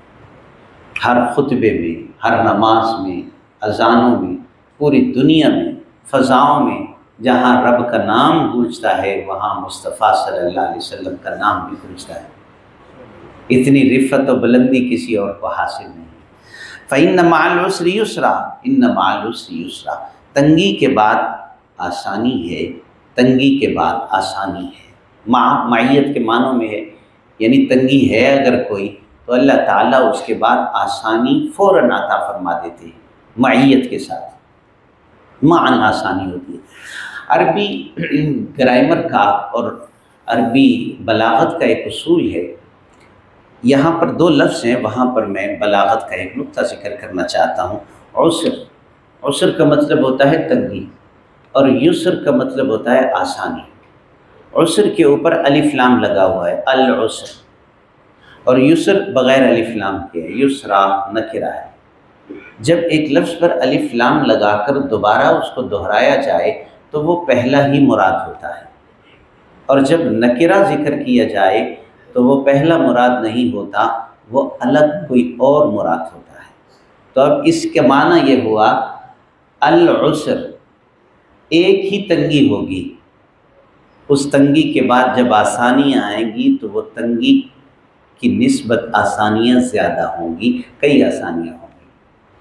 ہر خطبے میں، ہر نماز میں، اذانوں میں، پوری دنیا میں، فضاؤں میں جہاں رب کا نام گونجتا ہے وہاں مصطفیٰ صلی اللہ علیہ وسلم کا نام بھی گونجتا ہے۔ اتنی رفعت و بلندی کسی اور کو حاصل نہیں۔ فَإِنَّ مَعَ الْعُسْرِ يُسْرًا، إِنَّ مَعَ الْعُسْرِ يُسْرًا، تنگی کے بعد آسانی ہے، تنگی کے بعد آسانی ہے۔ مع معیت کے معنوں میں ہے، یعنی تنگی ہے اگر کوئی تو اللہ تعالیٰ اس کے بعد آسانی فوراً عطا فرما دیتے ہیں، معیت کے ساتھ معاً آسانی ہوتی ہے۔ عربی گرامر کا اور عربی بلاغت کا ایک اصول ہے، یہاں پر دو لفظ ہیں، وہاں پر میں بلاغت کا ایک نقطہ ذکر کرنا چاہتا ہوں۔ عسر، عسر کا مطلب ہوتا ہے تنگی، اور یسر کا مطلب ہوتا ہے آسانی۔ عسر کے اوپر الف لام لگا ہوا ہے، العسر، اور یسر بغیر الف لام کے ہے، یسرا نکرہ ہے۔ جب ایک لفظ پر الف لام لگا کر دوبارہ اس کو دہرایا جائے تو وہ پہلا ہی مراد ہوتا ہے، اور جب نکرہ ذکر کیا جائے تو وہ پہلا مراد نہیں ہوتا، وہ الگ کوئی اور مراد ہوتا ہے۔ تو اب اس کا معنی یہ ہوا العسر، ایک ہی تنگی ہوگی، اس تنگی کے بعد جب آسانیاں آئیں گی تو وہ تنگی کی نسبت آسانیاں زیادہ ہوں گی، کئی آسانیاں ہوں گی۔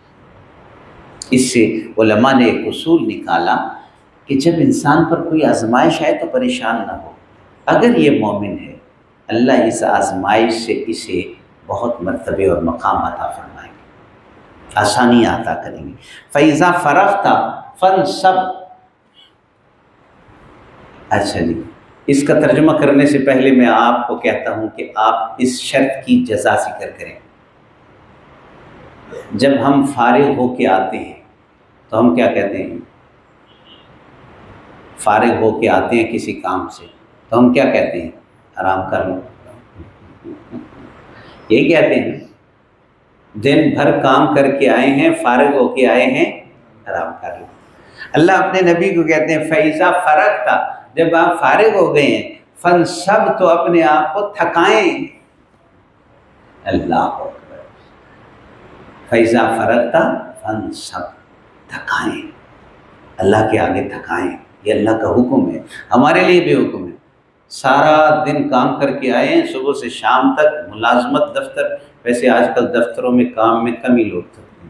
اس سے علماء نے ایک اصول نکالا کہ جب انسان پر کوئی آزمائش آئے تو پریشان نہ ہو، اگر یہ مومن ہے اللہ اس آزمائش سے اسے بہت مرتبے اور مقام عطا فرمائیں گے، آسانیاں عطا کریں گے۔ فَإِذَا فَرَغْتَ فَانْصَبْ، اچھا جی، اس کا ترجمہ کرنے سے پہلے میں آپ کو کہتا ہوں کہ آپ اس شرط کی جزا ذکر کریں۔ جب ہم فارغ ہو کے آتے ہیں تو ہم کیا کہتے ہیں؟ فارغ ہو کے آتے ہیں کسی کام سے تو ہم کیا کہتے ہیں؟ آرام کر لو، یہی کہتے ہیں۔ دن بھر کام کر کے آئے ہیں، فارغ ہو کے آئے ہیں، آرام کر لو۔ اللہ اپنے نبی کو کہتے ہیں فَإِذَا فَرَغْتَ، جب آپ فارغ ہو گئے ہیں، فَانْصَبْ، تو اپنے آپ کو تھکائیں۔ اللہ اکبر، فَإِذَا فَرَغْتَ فَانْصَبْ، تھکائیں، اللہ کے آگے تھکائیں، یہ اللہ کا حکم ہے، ہمارے لیے بھی حکم ہے۔ سارا دن کام کر کے آئے ہیں، صبح سے شام تک ملازمت دفتر، ویسے آج کل دفتروں میں کام میں کم ہی لوگ تھکتے ہیں،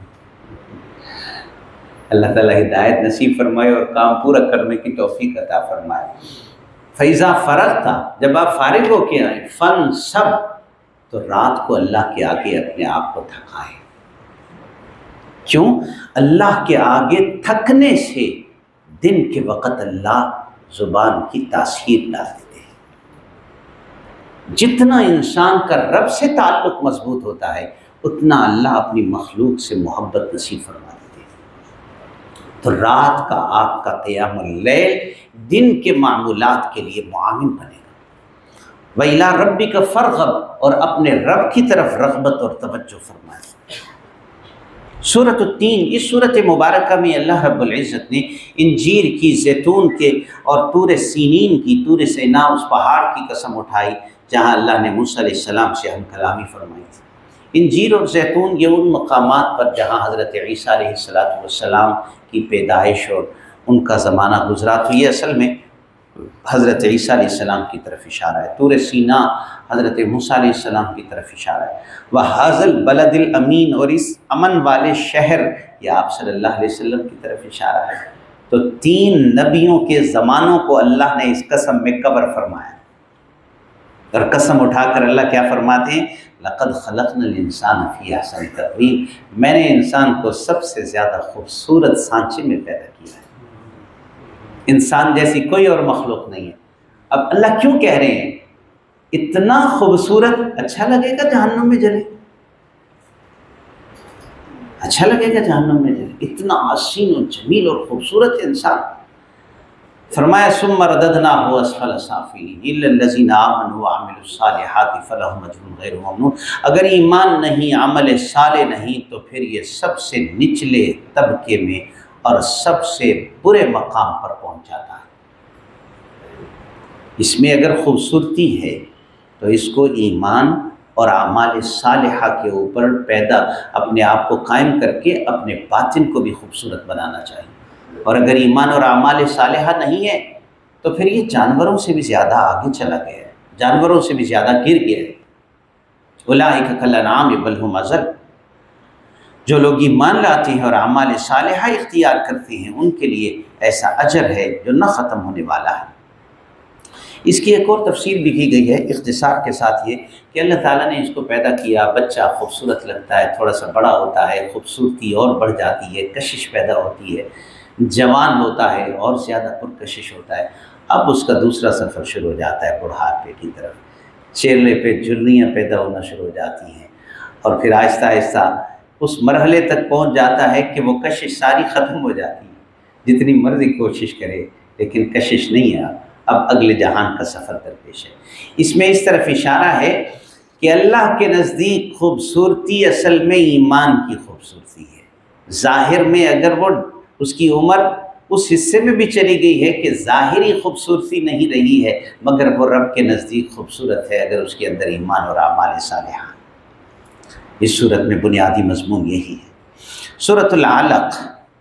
اللہ تعالیٰ ہدایت نصیب فرمائے اور کام پورا کرنے کی توفیق عطا فرمائے۔ فَإِذَا فَرَغْتَ، جب آپ فارغ ہو کے آئیں، فَانْصَبْ، تو رات کو اللہ کے آگے اپنے آپ کو تھکائیں۔ کیوں؟ اللہ کے آگے تھکنے سے دن کے وقت اللہ زبان کی تاثیر ڈال دیتے ہیں۔ جتنا انسان کا رب سے تعلق مضبوط ہوتا ہے اتنا اللہ اپنی مخلوق سے محبت نصیب فرما دیتے ہیں۔ تو رات کا آپ کا قیام اللیل دن کے معمولات کے لیے معاون بنے گا۔ وَإِلَىٰ رَبِّكَ فَارْغَب، اور اپنے رب کی طرف رغبت اور توجہ فرمائے۔ سورۃ التین، اس سورۃ مبارکہ میں اللہ رب العزت نے انجیر کی، زیتون کے اور طور سینین کی، طور سینا اس پہاڑ کی قسم اٹھائی جہاں اللہ نے موسیٰ علیہ السلام سے ہم کلامی فرمائی تھی۔ انجیر اور زیتون یہ ان مقامات پر جہاں حضرت عیسیٰ علیہ السلام کی پیدائش اور ان کا زمانہ گزرا۔ تو یہ اصل میں حضرت عیسیٰ علیہ السلام کی طرف اشارہ ہے۔ طور سینا حضرت موسیٰ علیہ السلام کی طرف اشارہ ہے۔ وَهَذَا الْبَلَدِ الْأَمِينَ، اور اس امن والے شہر، یہ آپ صلی اللہ علیہ وسلم کی طرف اشارہ ہے۔ تو تین نبیوں کے زمانوں کو اللہ نے اس قسم میں کور فرمایا، اور قسم اٹھا کر اللہ کیا فرماتے ہیں؟ لَقَدْ خَلَقْنَا الْإِنسَانَ فِي أَحْسَنِ تَقْوِيمٍ، میں نے انسان کو سب سے زیادہ خوبصورت سانچے میں پیدا کیا ہے۔ انسان جیسی کوئی اور مخلوق نہیں ہے۔ اب اللہ کیوں کہہ رہے ہیں اتنا خوبصورت؟ اچھا لگے گا جہنم میں جلے؟ اچھا لگے گا جہنم میں جلے؟ اتنا حسین و جمیل اور خوبصورت انسان۔ فرمایا ثم رددناہ اسفل سافلین الا الذین آمنوا وعملوا الصالحات فلہم اجر غیر ممنون، اگر ایمان نہیں، عمل صالح نہیں، تو پھر یہ سب سے نچلے طبقے میں اور سب سے برے مقام پر پہنچ جاتا ہے۔ اس میں اگر خوبصورتی ہے تو اس کو ایمان اور اعمال صالحہ کے اوپر پیدا اپنے آپ کو قائم کر کے اپنے باطن کو بھی خوبصورت بنانا چاہیے۔ اور اگر ایمان اور اعمال صالحہ نہیں ہے تو پھر یہ جانوروں سے بھی زیادہ آگے چلا گیا ہے، جانوروں سے بھی زیادہ گر گیا ہے۔ اولئک کالانعام بل ھم اضل، جو لوگ ایمان لاتے ہیں اور اعمال صالحہ اختیار کرتے ہیں ان کے لیے ایسا اجر ہے جو نہ ختم ہونے والا ہے۔ اس کی ایک اور تفسیر بھی کی گئی ہے اختصار کے ساتھ، یہ کہ اللہ تعالیٰ نے اس کو پیدا کیا، بچہ خوبصورت لگتا ہے، تھوڑا سا بڑا ہوتا ہے خوبصورتی اور بڑھ جاتی ہے، کشش پیدا ہوتی ہے، جوان ہوتا ہے اور زیادہ پرکشش ہوتا ہے۔ اب اس کا دوسرا سفر شروع ہو جاتا ہے بڑھاپے کی طرف، چہرے پہ جھریاں پیدا ہونا شروع ہو جاتی ہیں، اور پھر آہستہ آہستہ اس مرحلے تک پہنچ جاتا ہے کہ وہ کشش ساری ختم ہو جاتی ہے، جتنی مرضی کوشش کرے لیکن کشش نہیں ہے، اب اگلے جہان کا سفر درپیش ہے۔ اس میں اس طرف اشارہ ہے کہ اللہ کے نزدیک خوبصورتی اصل میں ایمان کی خوبصورتی ہے۔ ظاہر میں اگر وہ اس کی عمر اس حصے میں بھی چلی گئی ہے کہ ظاہری خوبصورتی نہیں رہی ہے، مگر وہ رب کے نزدیک خوبصورت ہے اگر اس کے اندر ایمان اور اعمال صالحہ۔ اس صورت میں بنیادی مضمون یہی ہے۔ سورۃ العلق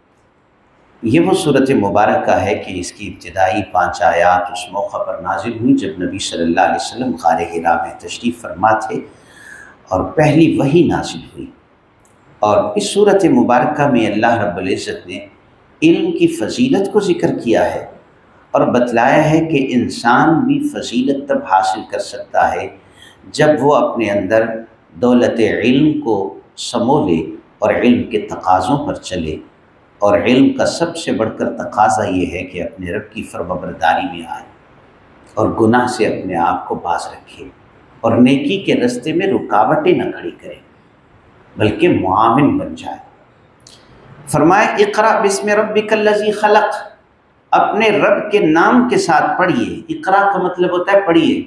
یہ وہ صورت مبارکہ ہے کہ اس کی ابتدائی پانچ آیات اس موقع پر نازل ہوئی جب نبی صلی اللہ علیہ وسلم غار حرا میں تشریف فرما تھے اور پہلی وحی نازل ہوئی۔ اور اس صورت مبارکہ میں اللہ رب العزت نے علم کی فضیلت کو ذکر کیا ہے اور بتلایا ہے کہ انسان بھی فضیلت تب حاصل کر سکتا ہے جب وہ اپنے اندر دولت علم کو سمو لے اور علم کے تقاضوں پر چلے، اور علم کا سب سے بڑھ کر تقاضا یہ ہے کہ اپنے رب کی فرمانبرداری میں آئے اور گناہ سے اپنے آپ کو باز رکھے اور نیکی کے راستے میں رکاوٹیں نہ کھڑی کرے بلکہ معاون بن جائے۔ فرمائے اقرأ بسم ربک الذی خلق، اپنے رب کے نام کے ساتھ پڑھیے۔ اقرأ کا مطلب ہوتا ہے پڑھیے۔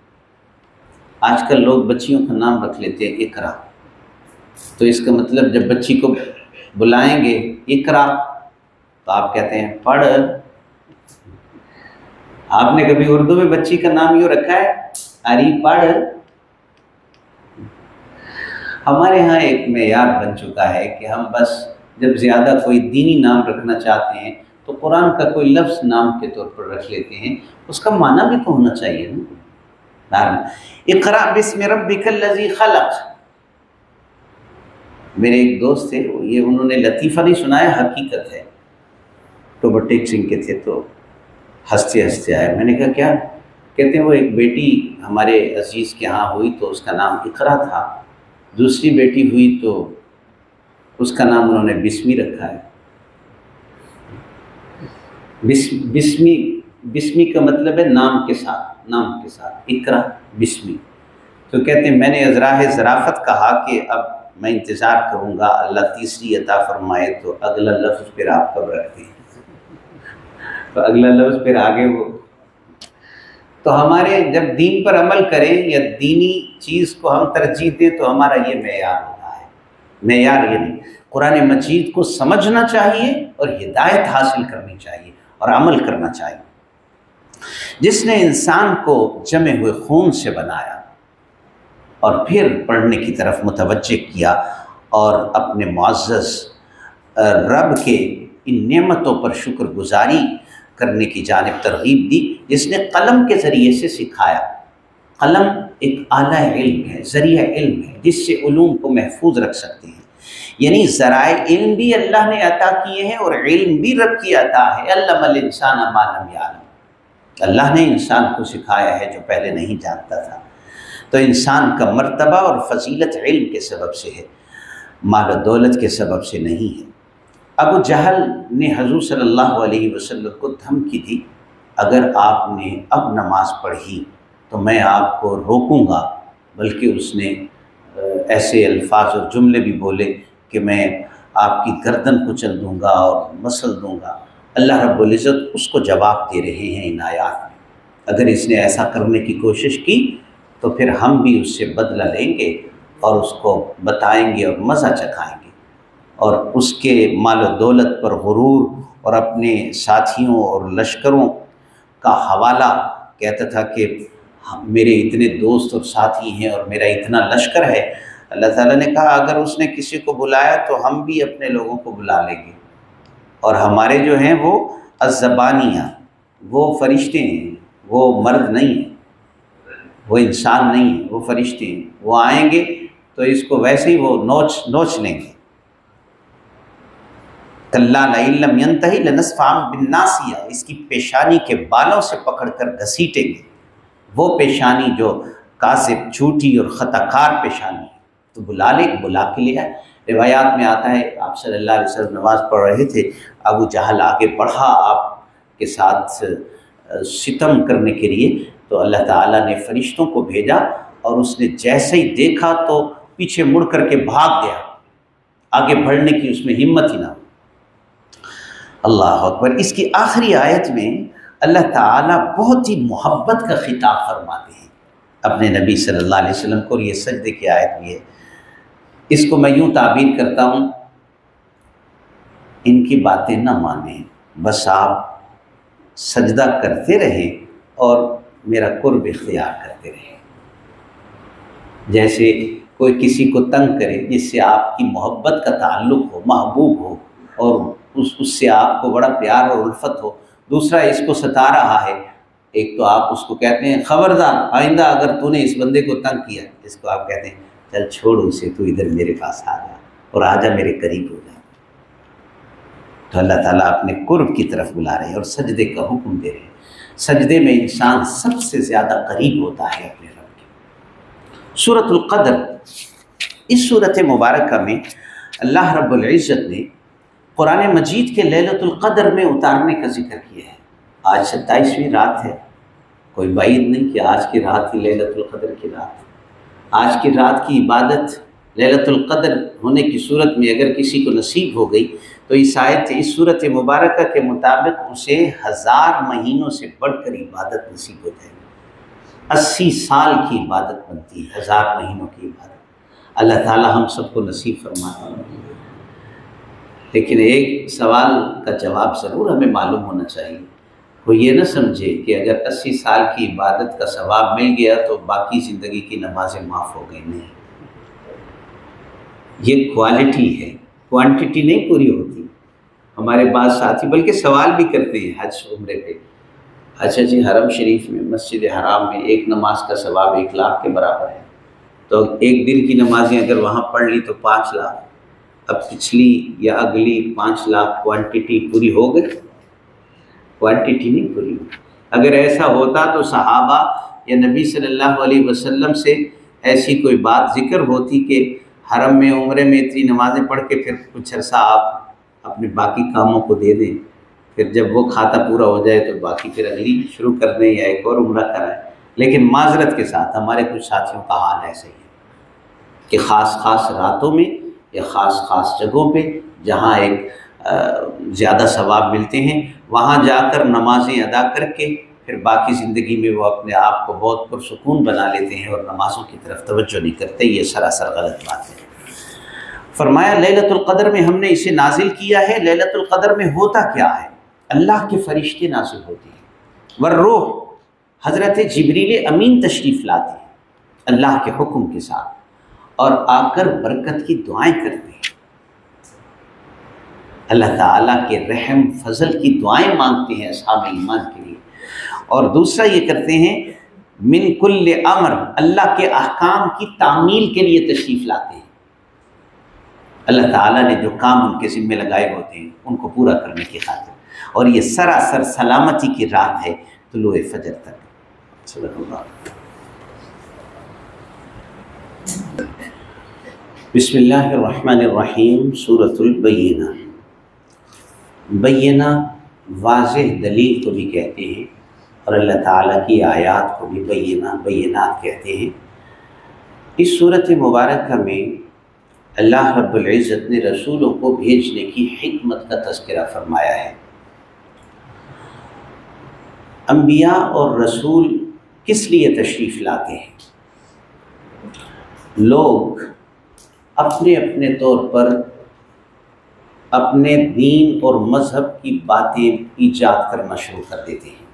آج کل لوگ بچیوں کا نام رکھ لیتے ہیں اقرأ، تو اس کا مطلب جب بچی کو بلائیں گے اقرأ تو آپ کہتے ہیں پڑھ۔ آپ نے کبھی اردو میں بچی کا نام یوں رکھا ہے اری پڑھ؟ ہمارے ہاں ایک معیار بن چکا ہے کہ ہم بس جب زیادہ کوئی دینی نام رکھنا چاہتے ہیں تو قرآن کا کوئی لفظ نام کے طور پر رکھ لیتے ہیں، اس کا معنی بھی تو ہونا چاہیے نا۔ اقرأ بسم ربک الذی خلق۔ میرے ایک دوست تھے، یہ انہوں نے لطیفہ نہیں سنایا، حقیقت ہے، تو وہ ٹیچنگ کے تھے تو ہنستے ہنستے آئے۔ میں نے کہا کیا؟ کہتے ہیں وہ ایک بیٹی ہمارے عزیز کے ہاں ہوئی تو اس کا نام اقرأ تھا، دوسری بیٹی ہوئی تو اس کا نام انہوں نے بسمی رکھا ہے۔ بسم بسمی بسمی کا مطلب ہے نام کے ساتھ، نام کے ساتھ اقرأ بسمی۔ تو کہتے ہیں میں نے ازراہ ظرافت کہا کہ اب میں انتظار کروں گا اللہ تیسری عطا فرمائے تو اگلا لفظ پھر آپ کب رکھتے ہیں، تو اگلا لفظ پھر آگے ہو۔ تو ہمارے جب دین پر عمل کریں یا دینی چیز کو ہم ترجیح دیں تو ہمارا یہ معیار ہوتا ہے۔ معیار یہ نہیں، قرآن مجید کو سمجھنا چاہیے اور ہدایت حاصل کرنی چاہیے اور عمل کرنا چاہیے۔ جس نے انسان کو جمے ہوئے خون سے بنایا اور پھر پڑھنے کی طرف متوجہ کیا اور اپنے معزز رب کے ان نعمتوں پر شکر گزاری کرنے کی جانب ترغیب دی، جس نے قلم کے ذریعے سے سکھایا۔ قلم ایک آلہ علم ہے، ذریعہ علم ہے، جس سے علوم کو محفوظ رکھ سکتے ہیں۔ یعنی ذرائع علم بھی اللہ نے عطا کیے ہیں اور علم بھی رب کی عطا ہے۔ علم الانسان ما لم یعلم، اللہ نے انسان کو سکھایا ہے جو پہلے نہیں جانتا تھا۔ تو انسان کا مرتبہ اور فضیلت علم کے سبب سے ہے، مال و دولت کے سبب سے نہیں ہے۔ ابو جہل نے حضور صلی اللہ علیہ وسلم کو دھمکی دی، اگر آپ نے اب نماز پڑھی تو میں آپ کو روکوں گا، بلکہ اس نے ایسے الفاظ اور جملے بھی بولے کہ میں آپ کی گردن کچل دوں گا اور مسل دوں گا۔ اللہ رب العزت اس کو جواب دے رہے ہیں ان آیات میں، اگر اس نے ایسا کرنے کی کوشش کی تو پھر ہم بھی اس سے بدلہ لیں گے اور اس کو بتائیں گے اور مزہ چکھائیں گے، اور اس کے مال و دولت پر غرور اور اپنے ساتھیوں اور لشکروں کا حوالہ، کہتا تھا کہ میرے اتنے دوست اور ساتھی ہیں اور میرا اتنا لشکر ہے۔ اللہ تعالیٰ نے کہا اگر اس نے کسی کو بلایا تو ہم بھی اپنے لوگوں کو بلا لیں گے، اور ہمارے جو ہیں وہ الزبانیہ، وہ فرشتے ہیں، وہ مرد نہیں ہیں، وہ انسان نہیں ہیں، وہ فرشتے ہیں، وہ آئیں گے تو اس کو ویسے ہی وہ نوچ نوچ لیں گے۔ کلا لئن لم ینتہی لنصفعا بالناصیہ، اس کی پیشانی کے بالوں سے پکڑ کر گھسیٹیں گے، وہ پیشانی جو کاذب، جھوٹی اور خطا کار پیشانی ہے۔ تو بلا لے بلا کے لے آئے۔ روایات میں آتا ہے آپ صلی اللہ علیہ وسلم نماز پڑھ رہے تھے، ابو جہل آگے بڑھا آپ کے ساتھ ستم کرنے کے لیے، تو اللہ تعالیٰ نے فرشتوں کو بھیجا، اور اس نے جیسے ہی دیکھا تو پیچھے مڑ کر کے بھاگ گیا، آگے بڑھنے کی اس میں ہمت ہی نہ ہو۔ اللہ اکبر۔ اس کی آخری آیت میں اللہ تعالیٰ بہت ہی محبت کا خطاب فرماتے ہیں اپنے نبی صلی اللہ علیہ وسلم کو، اور یہ سجدے کی آیت بھی ہے۔ اس کو میں یوں تعبیر کرتا ہوں، ان کی باتیں نہ مانیں، بس آپ سجدہ کرتے رہیں اور میرا قرب اختیار کرتے رہیں۔ جیسے کوئی کسی کو تنگ کرے جس سے آپ کی محبت کا تعلق ہو، محبوب ہو، اور اس اس سے آپ کو بڑا پیار اور الفت ہو، دوسرا اس کو ستا رہا ہے، ایک تو آپ اس کو کہتے ہیں خبردار آئندہ اگر تو نے اس بندے کو تنگ کیا، اس کو آپ کہتے ہیں چل چھوڑ اسے، تو ادھر میرے پاس آ جا اور آ جا میرے قریب ہو جا۔ تو اللہ تعالیٰ اپنے قرب کی طرف بلا رہے ہیں اور سجدے کا حکم دے رہے ہیں۔ سجدے میں انسان سب سے زیادہ قریب ہوتا ہے اپنے رب کے۔ سورۃ القدر، اس سورۃ مبارکہ میں اللہ رب العزت نے قرآن مجید کے لیلۃ القدر میں اتارنے کا ذکر کیا ہے۔ آج ستائیسویں رات ہے، کوئی بعید نہیں کہ آج کی رات ہی لیلۃ القدر کی رات ہے۔ آج کی رات کی عبادت لیلۃ القدر ہونے کی صورت میں اگر کسی کو نصیب ہو گئی تو اس آیت اس صورت مبارکہ کے مطابق اسے ہزار مہینوں سے بڑھ کر عبادت نصیب ہو جائے گی۔ اسی سال کی عبادت بنتی ہے، ہزار مہینوں کی عبادت۔ اللہ تعالی ہم سب کو نصیب فرمائے۔ لیکن ایک سوال کا جواب ضرور ہمیں معلوم ہونا چاہیے، وہ یہ نہ سمجھے کہ اگر اسی سال کی عبادت کا ثواب مل گیا تو باقی زندگی کی نمازیں معاف ہو گئی۔ نہیں، یہ کوالٹی ہے، کوانٹٹی نہیں پوری ہوتی۔ ہمارے بعض ساتھی بلکہ سوال بھی کرتے ہیں حج عمرے پہ، اچھا جی حرم شریف میں مسجد حرام میں ایک نماز کا ثواب ایک لاکھ کے برابر ہے، تو ایک دن کی نمازیں اگر وہاں پڑھ لی تو پانچ لاکھ، اب پچھلی یا اگلی پانچ لاکھ کوانٹٹی پوری ہو گئی؟ کوانٹٹی نہیں پوری ہوئی۔ اگر ایسا ہوتا تو صحابہ یا نبی صلی اللہ علیہ وسلم سے ایسی کوئی بات ذکر ہوتی کہ حرم میں عمرے میں اتنی نمازیں پڑھ کے پھر کچھ عرصہ آپ اپنے باقی کاموں کو دے دیں، پھر جب وہ کھاتا پورا ہو جائے تو باقی پھر اگلی شروع کر دیں یا ایک اور عمرہ کرائیں۔ لیکن معذرت کے ساتھ ہمارے کچھ ساتھیوں کا حال ایسا ہی ہے کہ خاص خاص راتوں میں یا خاص خاص جگہوں پہ جہاں ایک زیادہ ثواب ملتے ہیں وہاں جا کر نمازیں ادا کر کے پھر باقی زندگی میں وہ اپنے آپ کو بہت پرسکون بنا لیتے ہیں اور نمازوں کی طرف توجہ نہیں کرتے۔ یہ سراسر غلط بات ہے۔ فرمایا لیلۃ القدر میں ہم نے اسے نازل کیا ہے۔ لیلۃ القدر میں ہوتا کیا ہے؟ اللہ کے فرشتے نازل ہوتے ہیں، والروح، حضرت جبریل امین تشریف لاتے ہیں اللہ کے حکم کے ساتھ، اور آ کر برکت کی دعائیں کرتے ہیں۔ اللہ تعالیٰ کے رحم فضل کی دعائیں مانگتے ہیں اصحاب ایمان کے لیے۔ اور دوسرا یہ کرتے ہیں من کل امر، اللہ کے احکام کی تعمیل کے لیے تشریف لاتے ہیں۔ اللہ تعالیٰ نے جو کام ان کے ذمے لگائے ہوتے ہیں ان کو پورا کرنے کی خاطر، اور یہ سراسر سلامتی کی رات ہے طلوع فجر تک۔ صدق اللہ۔ بسم اللہ الرحمن الرحیم۔ سورۃ البینہ۔ بینہ واضح دلیل کو بھی کہتے ہیں، اور اللہ تعالیٰ کی آیات کو بھی بینہ بینات کہتے ہیں۔ اس صورت مبارکہ میں اللہ رب العزت نے رسولوں کو بھیجنے کی حکمت کا تذکرہ فرمایا ہے۔ انبیاء اور رسول کس لیے تشریف لاتے ہیں؟ لوگ اپنے اپنے طور پر اپنے دین اور مذہب کی باتیں ایجاد کرنا شروع کر دیتے ہیں،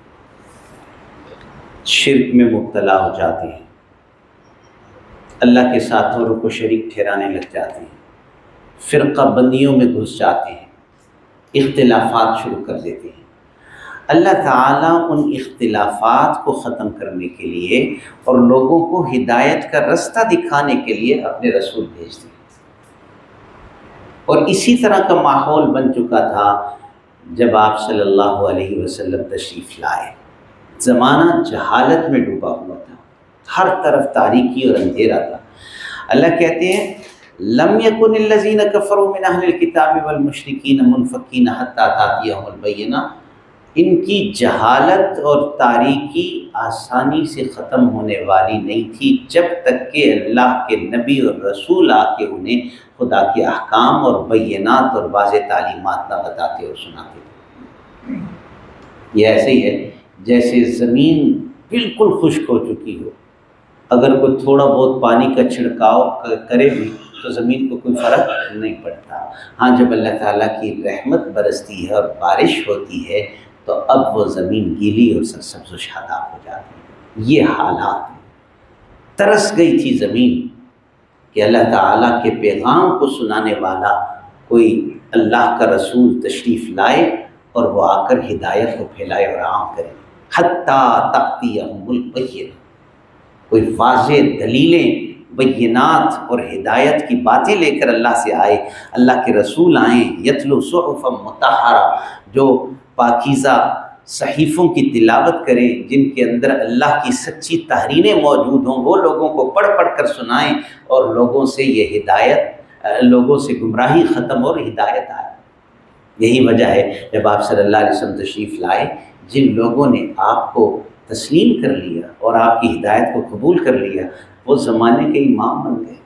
شرک میں مبتلا ہو جاتے ہیں، اللہ کے ساتھ اوروں کو شریک ٹھہرانے لگ جاتے ہیں، فرقہ بندیوں میں گھس جاتے ہیں، اختلافات شروع کر دیتے ہیں۔ اللہ تعالیٰ ان اختلافات کو ختم کرنے کے لیے اور لوگوں کو ہدایت کا رستہ دکھانے کے لیے اپنے رسول بھیجتے ہیں۔ اور اسی طرح کا ماحول بن چکا تھا جب آپ صلی اللہ علیہ وسلم تشریف لائے۔ زمانہ جہالت میں ڈوبا ہوا تھا، ہر طرف تاریکی اور اندھیرا تھا۔ اللہ کہتے ہیں لم یکن الذین کفروا من اہل الکتاب والمشرکین منفکین حتی تأتیہم البینہ، ان کی جہالت اور تاریکی آسانی سے ختم ہونے والی نہیں تھی جب تک کہ اللہ کے نبی اور رسول آ کے انہیں خدا کے احکام اور بینات اور واضح تعلیمات نہ بتاتے اور سناتے۔ یہ ایسے ہی ہے جیسے زمین بالکل خشک ہو چکی ہو، اگر کوئی تھوڑا بہت پانی کا چھڑکاؤ کرے بھی تو زمین کو کوئی فرق نہیں پڑتا۔ ہاں جب اللہ تعالیٰ کی رحمت برستی ہے اور بارش ہوتی ہے تو اب وہ زمین گیلی اور سرسبز و شاداب ہو جاتی ہے۔ یہ حالات ہیں۔ ترس گئی تھی زمین کہ اللہ تعالیٰ کے پیغام کو سنانے والا کوئی اللہ کا رسول تشریف لائے اور وہ آ کر ہدایت کو پھیلائے اور عام کرے۔ حتیٰ تأتیہم البینہ، کوئی واضح دلیلیں، بینات اور ہدایت کی باتیں لے کر اللہ سے آئے، اللہ کے رسول آئیں، یتلو صحفا مطہرہ، جو پاکیزہ صحیفوں کی تلاوت کریں جن کے اندر اللہ کی سچی تحریریں موجود ہوں، وہ لوگوں کو پڑھ پڑھ کر سنائیں اور لوگوں سے یہ ہدایت، لوگوں سے گمراہی ختم اور ہدایت آئے۔ یہی وجہ ہے جب آپ صلی اللہ علیہ وسلم تشریف لائے، جن لوگوں نے آپ کو تسلیم کر لیا اور آپ کی ہدایت کو قبول کر لیا، وہ زمانے کے امام بن گئے۔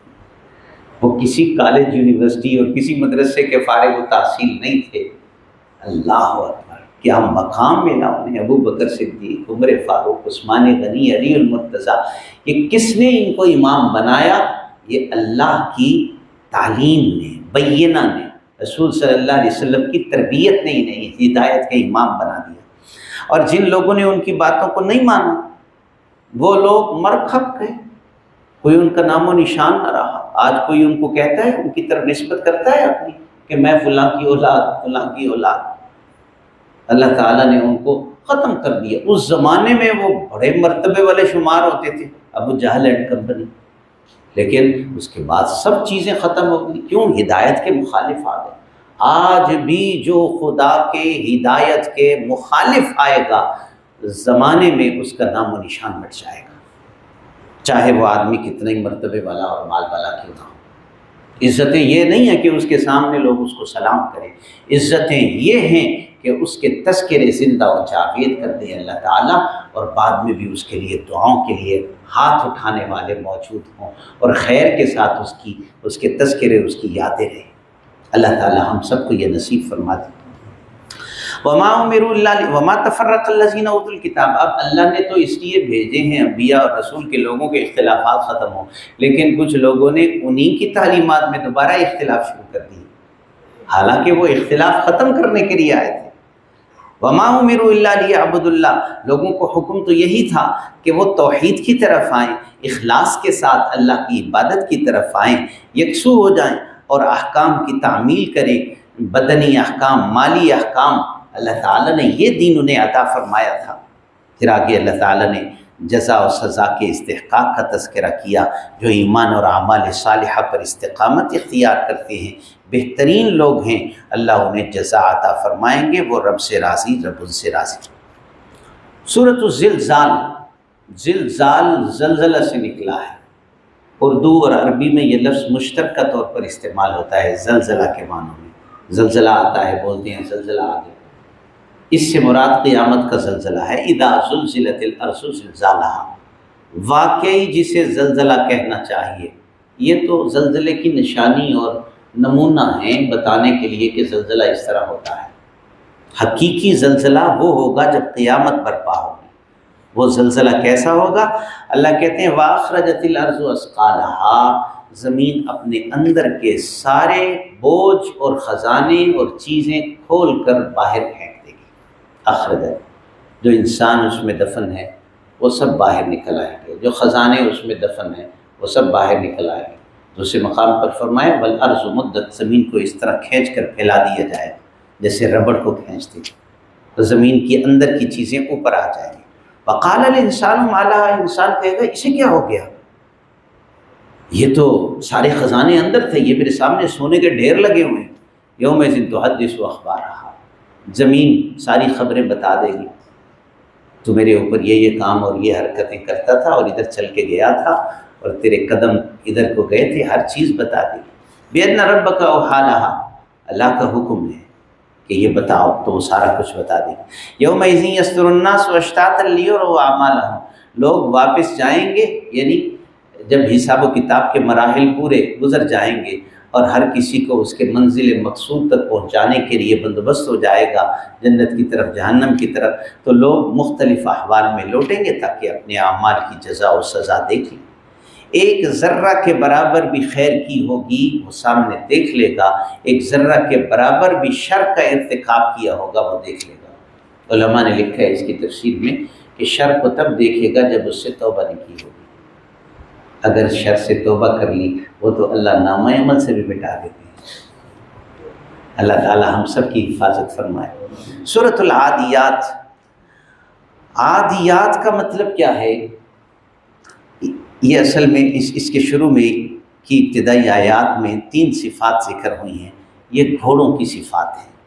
وہ کسی کالج، یونیورسٹی اور کسی مدرسے کے فارغ التحصیل نہیں تھے۔ اللہ اکبر، کیا مقام ملا انہیں! ابو بکر صدیق، عمر فاروق، عثمان غنی، علی المرتضیٰ، یہ کس نے ان کو امام بنایا؟ یہ اللہ کی تعلیم نے، بینہ نے، رسول صلی اللہ علیہ وسلم کی تربیت نے انہیں ہدایت کے امام بنا دیا۔ اور جن لوگوں نے ان کی باتوں کو نہیں مانا، وہ لوگ مر کھپ گئے، کوئی ان کا نام و نشان نہ رہا۔ آج کوئی ان کو کہتا ہے، ان کی طرف نسبت کرتا ہے اپنی کہ میں فلاں کی اولاد، فلاں کی اولاد۔ اللہ تعالیٰ نے ان کو ختم کر دیا۔ اس زمانے میں وہ بڑے مرتبے والے شمار ہوتے تھے، ابو جہل اینڈ کمپنی، لیکن اس کے بعد سب چیزیں ختم ہو گئی۔ کیوں؟ ہدایت کے مخالف آ گئے۔ آج بھی جو خدا کے ہدایت کے مخالف آئے گا، زمانے میں اس کا نام و نشان مٹ جائے گا، چاہے وہ آدمی کتنا ہی مرتبے والا اور مال والا کیوں نہ ہو۔ عزتیں یہ نہیں ہیں کہ اس کے سامنے لوگ اس کو سلام کریں، عزتیں یہ ہیں کہ اس کے تذکرے زندہ و جاوید کر دیں اللہ تعالیٰ، اور بعد میں بھی اس کے لیے دعاؤں کے لیے ہاتھ اٹھانے والے موجود ہوں، اور خیر کے ساتھ اس کی اس کے تذکرے، اس کی یادیں رہیں۔ اللہ تعالیٰ ہم سب کو یہ نصیب فرما دے۔ وما امروا الا وما تفرق الذين اوتوا الكتاب، اب اللہ نے تو اس لیے بھیجے ہیں انبیاء اور رسول کے لوگوں کے اختلافات ختم ہوں، لیکن کچھ لوگوں نے انہی کی تعلیمات میں دوبارہ اختلاف شروع کر دی، حالانکہ وہ اختلاف ختم کرنے کے لیے آئے تھے۔ وما امروا الا ليعبدوا اللہ، لوگوں کو حکم تو یہی تھا کہ وہ توحید کی طرف آئیں، اخلاص کے ساتھ اللہ کی عبادت کی طرف آئیں، یکسو ہو جائیں اور احکام کی تعمیل کریں، بدنی احکام، مالی احکام اللہ تعالیٰ نے یہ دین انہیں عطا فرمایا تھا۔ پھر آگے اللہ تعالیٰ نے جزا و سزا کے استحقاق کا تذکرہ کیا، جو ایمان اور اعمال صالحہ پر استقامت اختیار کرتے ہیں بہترین لوگ ہیں، اللہ انہیں جزا عطا فرمائیں گے، وہ رب سے راضی، رب ان سے راضی۔ سورۃ الزلزال، زلزال زلزلہ سے نکلا ہے۔ اردو اور عربی میں یہ لفظ مشترکہ طور پر استعمال ہوتا ہے زلزلہ کے معنوں میں، زلزلہ آتا ہے، بولتے ہیں زلزلہ آ گیا۔ اس سے مراد قیامت کا زلزلہ ہے۔ اذا زلزلت الارض زلزالہا، واقعی جسے زلزلہ کہنا چاہیے۔ یہ تو زلزلے کی نشانی اور نمونہ ہیں بتانے کے لیے کہ زلزلہ اس طرح ہوتا ہے۔ حقیقی زلزلہ وہ ہوگا جب قیامت برپا ہوگی۔ وہ زلزلہ کیسا ہوگا؟ اللہ کہتے ہیں وَأَخْرَجَتِ الْأَرْضُ أَثْقَالَهَا، زمین اپنے اندر کے سارے بوجھ اور خزانے اور چیزیں کھول کر باہر پھینک دے گی۔ اخرجت، جو انسان اس میں دفن ہے وہ سب باہر نکل آئیں گے، جو خزانے اس میں دفن ہیں وہ سب باہر نکل آئیں گے۔ دوسرے مقام پر فرمایا وَالْأَرْضُ مُدَّتْ، زمین کو اس طرح کھینچ کر پھیلا دیا جائے جیسے ربڑ کو کھینچتے ہیں، تو زمین کے اندر کی چیزیں اوپر آ جائیں گی۔ وَقَالَ الْإِنسَانُ مَا لَهَا، انسان کہے گا اسے کیا ہو گیا؟ یہ تو سارے خزانے اندر تھے، یہ میرے سامنے سونے کے ڈھیر لگے ہوئے ہیں۔ یومئذ تحدث اخبارها، زمین ساری خبریں بتا دے گی، تو میرے اوپر یہ یہ کام اور یہ حرکتیں کرتا تھا اور ادھر چل کے گیا تھا اور تیرے قدم ادھر کو گئے تھے، ہر چیز بتا دے گی۔ بِأَنَّ رَبَّكَ أَوْحَىٰ لَهَا، اللہ کا حکم ہے کہ یہ بتاؤ، تو وہ سارا کچھ بتا دے گی۔ یومئذ یصدر الناس اشتاتا لیروا اعمالهم، لوگ واپس جائیں گے، یعنی جب حساب و کتاب کے مراحل پورے گزر جائیں گے اور ہر کسی کو اس کے منزل مقصود تک پہنچانے کے لیے بندوبست ہو جائے گا، جنت کی طرف جہنم کی طرف، تو لوگ مختلف احوال میں لوٹیں گے تاکہ اپنے اعمال کی جزا و سزا دیکھ لیں۔ ایک ذرہ کے برابر بھی خیر کی ہوگی وہ سامنے دیکھ لے گا، ایک ذرہ کے برابر بھی شر کا ارتکاب کیا ہوگا وہ دیکھ لے گا۔ علماء نے لکھا ہے اس کی تفسیر میں کہ شر کو تب دیکھے گا جب اس سے توبہ نہیں کی ہوگی۔ اگر شر سے توبہ کر لی وہ تو اللہ نامہ عمل سے بھی مٹا دیتے ہیں۔ اللہ تعالی ہم سب کی حفاظت فرمائے۔ سورۃ العادیات، عادیات کا مطلب کیا ہے؟ یہ اصل میں اس اس کے شروع میں کی ابتدائی آیات میں تین صفات ذکر ہوئی ہیں، یہ گھوڑوں کی صفات ہیں۔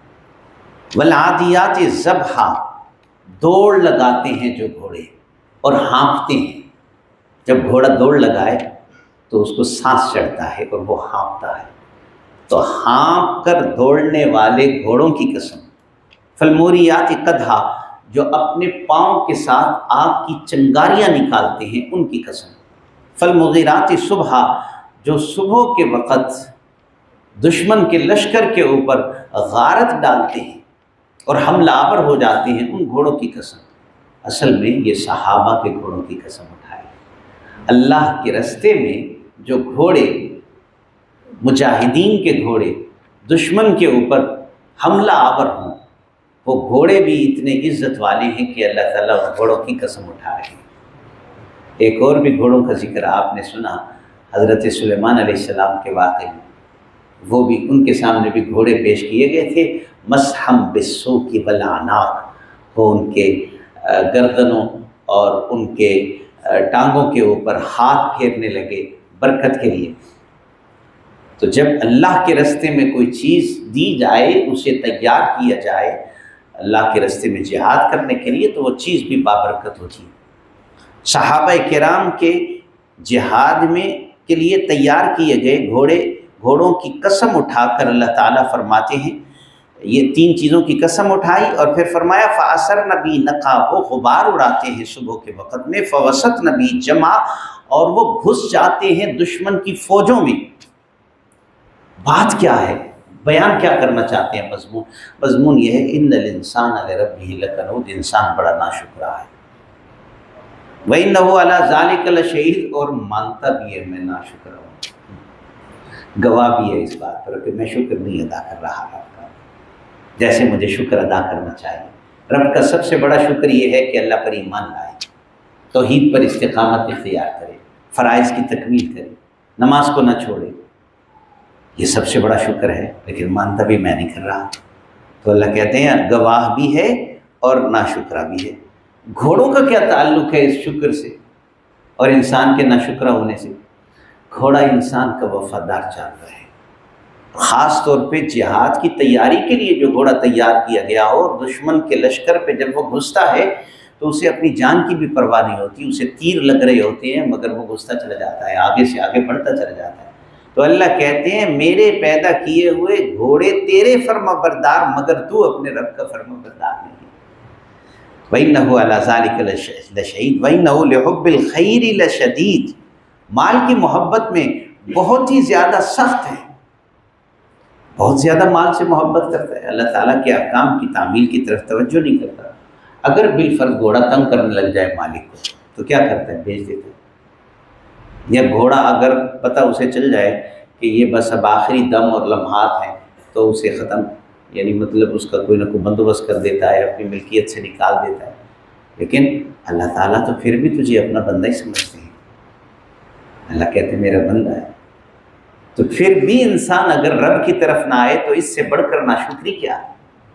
والعادیات ضبحا، دوڑ لگاتے ہیں جو گھوڑے اور ہانپتے ہیں۔ جب گھوڑا دوڑ لگائے تو اس کو سانس چڑھتا ہے اور وہ ہانپتا ہے، تو ہانپ کر دوڑنے والے گھوڑوں کی قسم۔ فالموریات قدحا، جو اپنے پاؤں کے ساتھ آگ کی چنگاریاں نکالتے ہیں ان کی قسم۔ فالمغیرات صبحا، جو صبح کے وقت دشمن کے لشکر کے اوپر غارت ڈالتے ہیں اور حملہ آور ہو جاتے ہیں ان گھوڑوں کی قسم۔ اصل میں یہ صحابہ کے گھوڑوں کی قسم اٹھائے۔ اللہ کے رستے میں جو گھوڑے، مجاہدین کے گھوڑے دشمن کے اوپر حملہ آور ہوں، وہ گھوڑے بھی اتنے عزت والے ہیں کہ اللہ تعالیٰ ان گھوڑوں کی قسم اٹھا رہے ہیں۔ ایک اور بھی گھوڑوں کا ذکر آپ نے سنا حضرت سلیمان علیہ السلام کے واقعے میں، وہ بھی ان کے سامنے بھی گھوڑے پیش کیے گئے تھے۔ مسحم بالسوق والاعناق، وہ ان کے گردنوں اور ان کے ٹانگوں کے اوپر ہاتھ پھیرنے لگے برکت کے لیے۔ تو جب اللہ کے رستے میں کوئی چیز دی جائے، اسے تیار کیا جائے اللہ کے رستے میں جہاد کرنے کے لیے، تو وہ چیز بھی بابرکت ہوتی ہے۔ صحابہ کرام کے جہاد میں کے لیے تیار کیے گئے گھوڑے گھوڑوں کی قسم اٹھا کر اللہ تعالیٰ فرماتے ہیں، یہ تین چیزوں کی قسم اٹھائی اور پھر فرمایا فَأَثَرْنَ بِهِ نَقْعًا، وہ غبار اڑاتے ہیں صبح کے وقت میں، فَوَسَطْنَ بِهِ جَمْعًا، اور وہ گھس جاتے ہیں دشمن کی فوجوں میں۔ بات کیا ہے؟ بیان کیا کرنا چاہتے ہیں؟ مضمون مضمون یہ ہے ان الانسان لربہ لکنود، انسان بڑا ناشکرا ہے۔ وَإِنَّهُ عَلَى ذَلِكَ لَشَهِيدٌ، اور مانتا بھی ہے میں ناشکرا ہوں، گواہ بھی ہے اس بات پر کہ میں شکر نہیں ادا کر رہا رب کا جیسے مجھے شکر ادا کرنا چاہیے۔ رب کا سب سے بڑا شکر یہ ہے کہ اللہ پر ایمان لائے، توحید پر استقامت اختیار کرے، فرائض کی تکمیل کرے، نماز کو نہ چھوڑے۔ یہ سب سے بڑا شکر ہے، لیکن مانتا بھی میں نہیں کر رہا۔ تو اللہ کہتے ہیں گواہ بھی ہے اور ناشکرہ بھی ہے۔ گھوڑوں کا کیا تعلق ہے اس شکر سے اور انسان کے ناشکرہ ہونے سے؟ گھوڑا انسان کا وفادار جانور ہے، خاص طور پہ جہاد کی تیاری کے لیے جو گھوڑا تیار کیا گیا ہو، دشمن کے لشکر پہ جب وہ گھستا ہے تو اسے اپنی جان کی بھی پرواہ نہیں ہوتی، اسے تیر لگ رہے ہوتے ہیں مگر وہ گھستا چلا جاتا ہے، آگے سے آگے بڑھتا چلا جاتا ہے۔ تو اللہ کہتے ہیں میرے پیدا کیے ہوئے گھوڑے تیرے فرما بردار، مگر تو اپنے رب کا فرما بردار نہیں۔ وَإِنَّهُ عَلَى ذَلِكَ لَشَهِيدٌ وَإِنَّهُ لِحُبِّ الْخَيْرِ لَشَدِيدٌ، مال کی محبت میں بہت ہی زیادہ سخت ہے، بہت زیادہ مال سے محبت کرتا ہے۔ اللہ تعالیٰ کے احکام کی تعمیل کی طرف توجہ نہیں کرتا۔ اگر بالفرض گھوڑا تنگ کرنے لگ جائے مالک کو تو کیا کرتا ہے؟ بھیج دیتا ہے۔ یا گھوڑا اگر پتہ اسے چل جائے کہ یہ بس اب آخری دم اور لمحات ہیں تو اسے ختم، یعنی مطلب اس کا کوئی نہ کوئی بندوبست کر دیتا ہے، اپنی ملکیت سے نکال دیتا ہے۔ لیکن اللہ تعالیٰ تو پھر بھی تجھے اپنا بندہ ہی سمجھتے ہیں۔ اللہ کہتے ہیں میرا بندہ ہے، تو پھر بھی انسان اگر رب کی طرف نہ آئے تو اس سے بڑھ کر ناشکری کیا ہے؟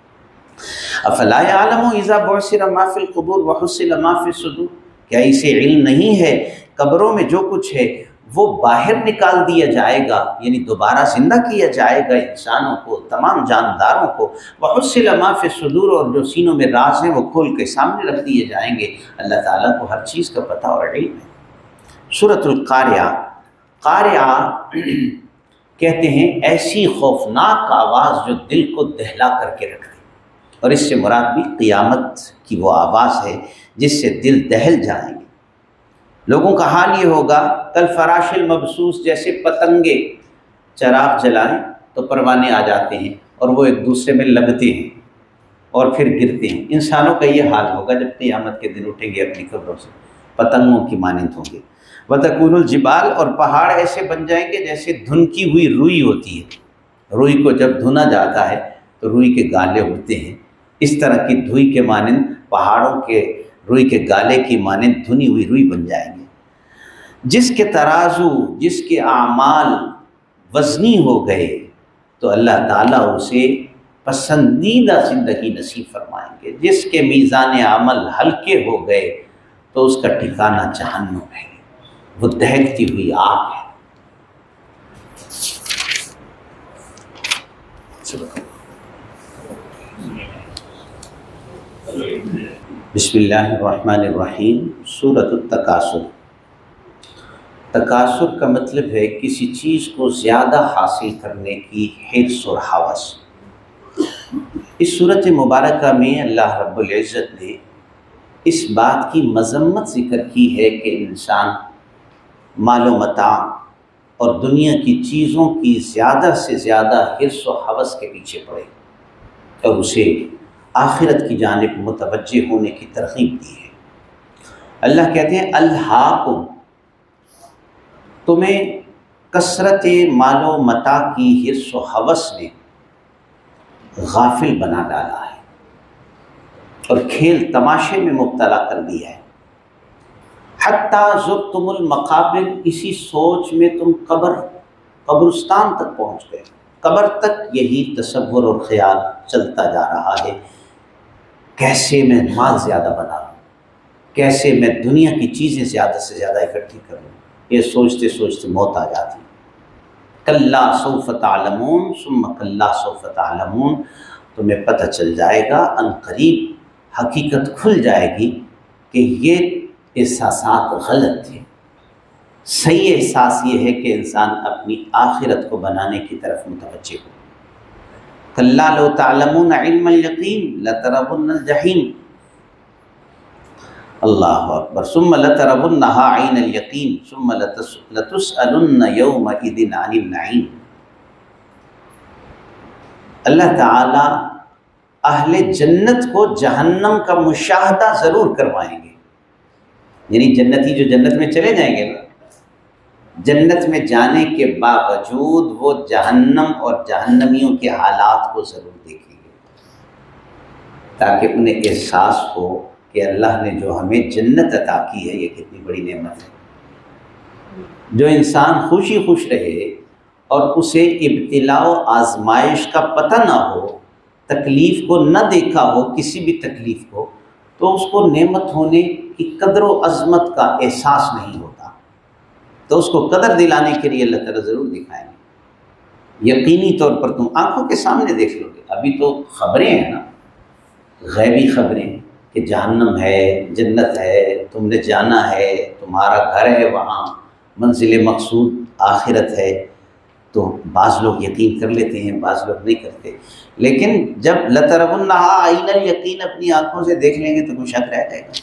افلا یعلم اذا بعثر ما فی القبور وحصل ما فی الصدور، کیا اسے علم نہیں ہے قبروں میں جو کچھ ہے وہ باہر نکال دیا جائے گا، یعنی دوبارہ زندہ کیا جائے گا انسانوں کو، تمام جانداروں کو، وحصل ما فی الصدور، اور جو سینوں میں راز ہیں وہ کھول کے سامنے رکھ دیے جائیں گے۔ اللہ تعالیٰ کو ہر چیز کا پتہ اور علم ہے۔ سورۃ القاریہ، قاریہ کہتے ہیں ایسی خوفناک آواز جو دل کو دہلا کر کے رکھ دے، اور اس سے مراد بھی قیامت کی وہ آواز ہے جس سے دل دہل جائیں گے۔ لوگوں کا حال یہ ہوگا کل فراش المبثوث، جیسے پتنگے چراغ جلائیں تو پروانے آ جاتے ہیں اور وہ ایک دوسرے میں لگتے ہیں اور پھر گرتے ہیں۔ انسانوں کا یہ حال ہوگا جب قیامت کے دن اٹھیں گے اپنی قبروں سے، پتنگوں کی مانند ہوں گے۔ وَتَكُونُ الْجِبَالُ، اور پہاڑ ایسے بن جائیں گے جیسے دھنکی ہوئی روئی ہوتی ہے، روئی کو جب دھنا جاتا ہے تو روئی کے گالے اڑتے ہیں، اس طرح کی دھوئی کے مانند پہاڑوں کے روئی کے گالے کی مانند دھنی ہوئی روئی بن جائیں گے۔ جس کے ترازو، جس کے اعمال وزنی ہو گئے تو اللہ تعالیٰ اسے پسندیدہ زندگی نصیب فرمائیں گے۔ جس کے میزان عمل ہلکے ہو گئے تو اس کا ٹھکانہ جہنم ہے، وہ دہکتی ہوئی آگ ہے۔ بسم اللہ الرحمن الرحیم۔ سورۃ التکاثر۔ تکاثر کا مطلب ہے کسی چیز کو زیادہ حاصل کرنے کی حرص اور ہوس۔ اس سورۃ مبارکہ میں اللہ رب العزت نے اس بات کی مذمت ذکر کی ہے کہ انسان مال و متاع اور دنیا کی چیزوں کی زیادہ سے زیادہ حرص و ہوس کے پیچھے پڑے اور اسے آخرت کی جانب متوجہ ہونے کی ترغیب دی ہے۔ اللہ کہتے ہیں الہاکم، تمہیں کثرت مال و متاع کی حرص و ہوس نے غافل بنا ڈالا ہے اور کھیل تماشے میں مبتلا کر دیا ہے۔ حتیٰ زرتم المقابر، اسی سوچ میں تم قبر قبرستان تک پہنچ گئے، قبر تک یہی تصور اور خیال چلتا جا رہا ہے، کیسے میں مال زیادہ بنا لوں، کیسے میں دنیا کی چیزیں زیادہ سے زیادہ اکٹھی کروں، یہ سوچتے سوچتے موت آ جاتی۔ کلا سوف تعلمون ثم کلا سوف تعلمون، تمہیں پتہ چل جائے گا، ان قریب حقیقت کھل جائے گی کہ یہ احساسات غلط تھے۔ صحیح احساس یہ ہے کہ انسان اپنی آخرت کو بنانے کی طرف متوجہ ہو۔ کلا لو تعلمون علم الیقین لترون الجحیم، اللہ اکبر، ثم لترونها عین الیقین ثم لتسألن یومئذ عن النعیم۔ اللہ تعالیٰ اہل جنت کو جہنم کا مشاہدہ ضرور کروائیں گے، یعنی جنتی جو جنت میں چلے جائیں گے نا، جنت میں جانے کے باوجود وہ جہنم اور جہنمیوں کے حالات کو ضرور دیکھیں گے تاکہ انہیں احساس ہو کہ اللہ نے جو ہمیں جنت عطا کی ہے یہ کتنی بڑی نعمت ہے۔ جو انسان خوشی خوش رہے اور اسے ابتلاء و آزمائش کا پتہ نہ ہو، تکلیف کو نہ دیکھا ہو کسی بھی تکلیف کو، تو اس کو نعمت ہونے کی قدر و عظمت کا احساس نہیں ہوتا۔ تو اس کو قدر دلانے کے لیے اللہ تعالیٰ ضرور دکھائیں گے۔ یقینی طور پر تم آنکھوں کے سامنے دیکھ لو گے، ابھی تو خبریں ہیں نا، غیبی خبریں کہ جہنم ہے، جنت ہے، تم نے جانا ہے، تمہارا گھر ہے وہاں، منزل مقصود آخرت ہے۔ تو بعض لوگ یقین کر لیتے ہیں، بعض لوگ نہیں کرتے، لیکن جب لَتَرَوُنَّهَا عَيْنَ الْيَقِينَ اپنی آنکھوں سے دیکھ لیں گے تو کوئی شک رہ جائے گا۔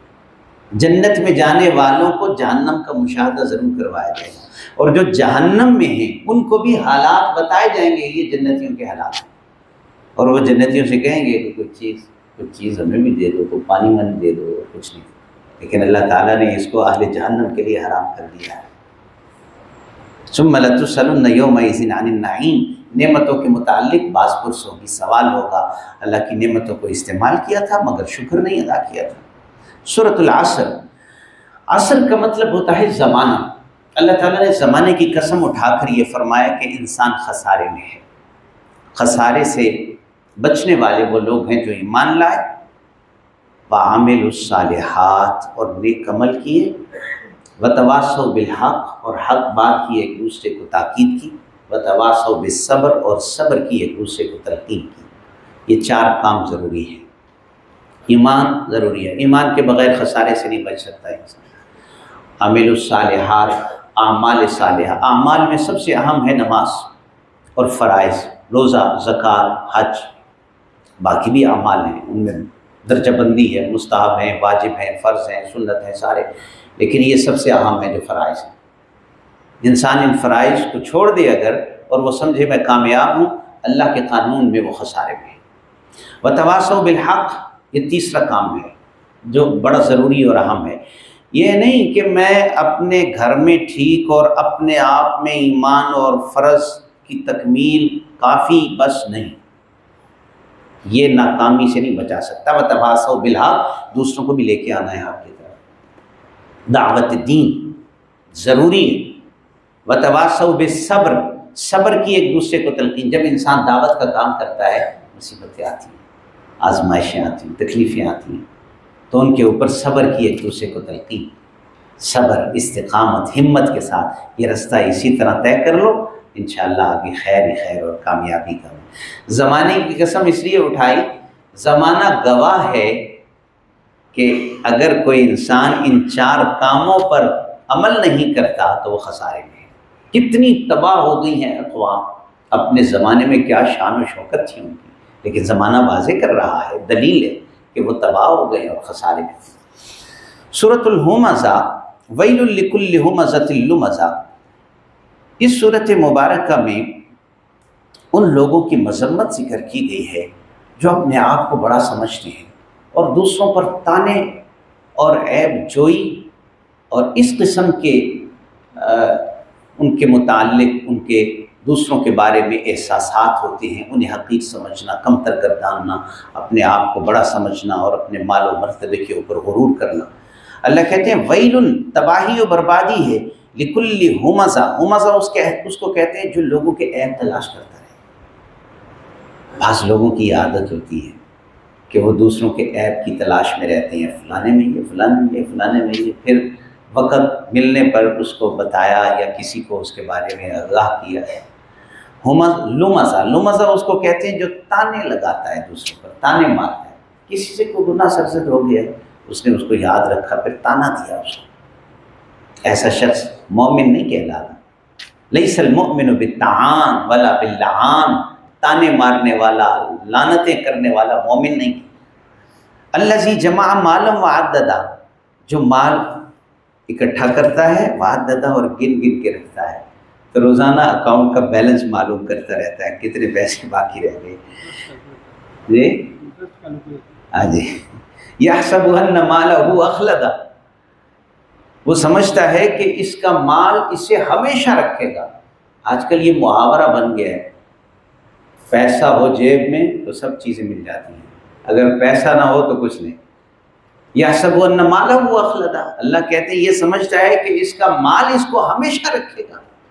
جنت میں جانے والوں کو جہنم کا مشاہدہ ضرور کروایا جائے گا، اور جو جہنم میں ہیں ان کو بھی حالات بتائے جائیں گے، یہ جنتیوں کے حالات ہیں، اور وہ جنتیوں سے کہیں گے کہ کچھ چیز کچھ چیز ہمیں بھی دے دو، کوئی پانی من دے دو، کچھ نہیں۔ لیکن اللہ تعالیٰ نے اس کو اہل جہنم کے لیے حرام کر دیا ہے۔ ثم لتسألن یومئذ عن النعیم، نعمتوں کے متعلق باز پرس ہوگی، سوال ہوگا۔ اللہ کی نعمتوں کو استعمال کیا تھا مگر شکر نہیں ادا کیا تھا۔ سورۃ العصر، عصر کا مطلب ہوتا ہے زمانہ۔ اللہ تعالیٰ نے زمانے کی قسم اٹھا کر یہ فرمایا کہ انسان خسارے میں ہے۔ خسارے سے بچنے والے وہ لوگ ہیں جو ایمان لائے، وعاملوا الصالحات اور نیک عمل کیے، وتواصوا بالحق اور حق بات کی، ایک دوسرے کو تاکید کی، وتواصوا بالصبر اور صبر کی، ایک دوسرے کو تلقین کی۔ یہ چار کام ضروری ہیں۔ ایمان ضروری ہے، ایمان کے بغیر خسارے سے نہیں بچ سکتا انسان۔ عاملوا الصالحات، اعمال صالحہ، اعمال میں سب سے اہم ہے نماز اور فرائض، روزہ، زکوٰۃ، حج، باقی بھی اعمال ہیں، ان میں درجہ بندی ہے، مستحب ہیں، واجب ہیں، فرض ہیں، سنت ہیں سارے، لیکن یہ سب سے اہم ہے جو فرائض ہیں۔ انسان ان فرائض کو چھوڑ دے اگر، اور وہ سمجھے میں کامیاب ہوں، اللہ کے قانون میں وہ خسارے میں ہے۔ وتواصوا بالحق، یہ تیسرا کام ہے جو بڑا ضروری اور اہم ہے۔ یہ نہیں کہ میں اپنے گھر میں ٹھیک اور اپنے آپ میں ایمان اور فرض کی تکمیل کافی، بس نہیں، یہ ناکامی سے نہیں بچا سکتا۔ وتواصوا بالحق، دوسروں کو بھی لے کے آنا ہے آپ کی طرف، دعوت دین ضروری ہے۔ وتواصوا بالصبر، صبر کی ایک دوسرے کو تلقین۔ جب انسان دعوت کا کام کرتا ہے مصیبتیں آتی ہیں، آزمائشیں آتی ہیں، تکلیفیں آتی ہیں، تو ان کے اوپر صبر کی ایک دوسرے کو تلقین، صبر، استقامت، ہمت کے ساتھ یہ رستہ اسی طرح طے کر لو، انشاءاللہ آگے خیر ہی خیر اور کامیابی کا۔ زمانے کی قسم اس لیے اٹھائی، زمانہ گواہ ہے کہ اگر کوئی انسان ان چار کاموں پر عمل نہیں کرتا تو وہ خسارے میں ہے۔ کتنی تباہ ہو گئی ہیں اقوام، اپنے زمانے میں کیا شان و شوکت تھی ان کی، لیکن زمانہ واضح کر رہا ہے، دلیل ہے کہ وہ تباہ ہو گئے اور خسارے میں۔ سورۃ الہمزہ، ویل لکل ہمزۃ لمزہ، اس صورت مبارکہ میں ان لوگوں کی مذمت ذکر کی گئی ہے جو اپنے آپ کو بڑا سمجھتے ہیں اور دوسروں پر طانے اور عیب جوئی اور اس قسم کے آ, ان کے متعلق ان کے دوسروں کے بارے میں احساسات ہوتے ہیں، انہیں حقیر سمجھنا، کمتر گرداننا، اپنے آپ کو بڑا سمجھنا اور اپنے مال و مرتبے کے اوپر غرور کرنا۔ اللہ کہتے ہیں ویل، تباہی و بربادی ہے، لکل ہمزہ، ہمزہ اس کے اس کو کہتے ہیں جو لوگوں کے عیب تلاش کرتا ہے۔ بعض لوگوں کی عادت ہوتی ہے کہ وہ دوسروں کے عیب کی تلاش میں رہتے ہیں، فلانے میں یہ، فلانے میں یہ، فلانے میں یہ، پھر وقت ملنے پر اس کو بتایا یا کسی کو اس کے بارے میں آگاہ کیا ہے۔ ہمز، لمزہ، لمزہ اس کو کہتے ہیں جو تانے لگاتا ہے دوسروں پر، تانے مارتا ہے۔ کسی سے کوئی گناہ سرزد ہو گیا، اس نے اس کو یاد رکھا، پھر تانا دیا اس کو، ایسا شخص مومن نہیں کہلاتا۔ لیس المؤمن بالطعان ولا باللعان، تانے مارنے والا، لعنتیں کرنے والا مومن نہیں۔ الذی جمع مالا وعددا، جو مال اکٹھا کرتا ہے، وعددا اور گن گن کے رکھتا ہے، تو روزانہ اکاؤنٹ کا بیلنس معلوم کرتا رہتا ہے کتنے پیسے باقی رہ گئے۔ جی ہاں جی، یحسب ان مالہ اخلدا، وہ سمجھتا ہے کہ اس کا مال اسے ہمیشہ رکھے گا۔ آج کل یہ محاورہ بن گیا ہے، پیسہ ہو جیب میں تو سب چیزیں مل جاتی ہیں، اگر پیسہ نہ ہو تو کچھ نہیں۔ یحسب ان مالہ اخلدا، اللہ کہتے ہیں یہ سمجھتا ہے کہ اس کا مال اس کو ہمیشہ رکھے گا۔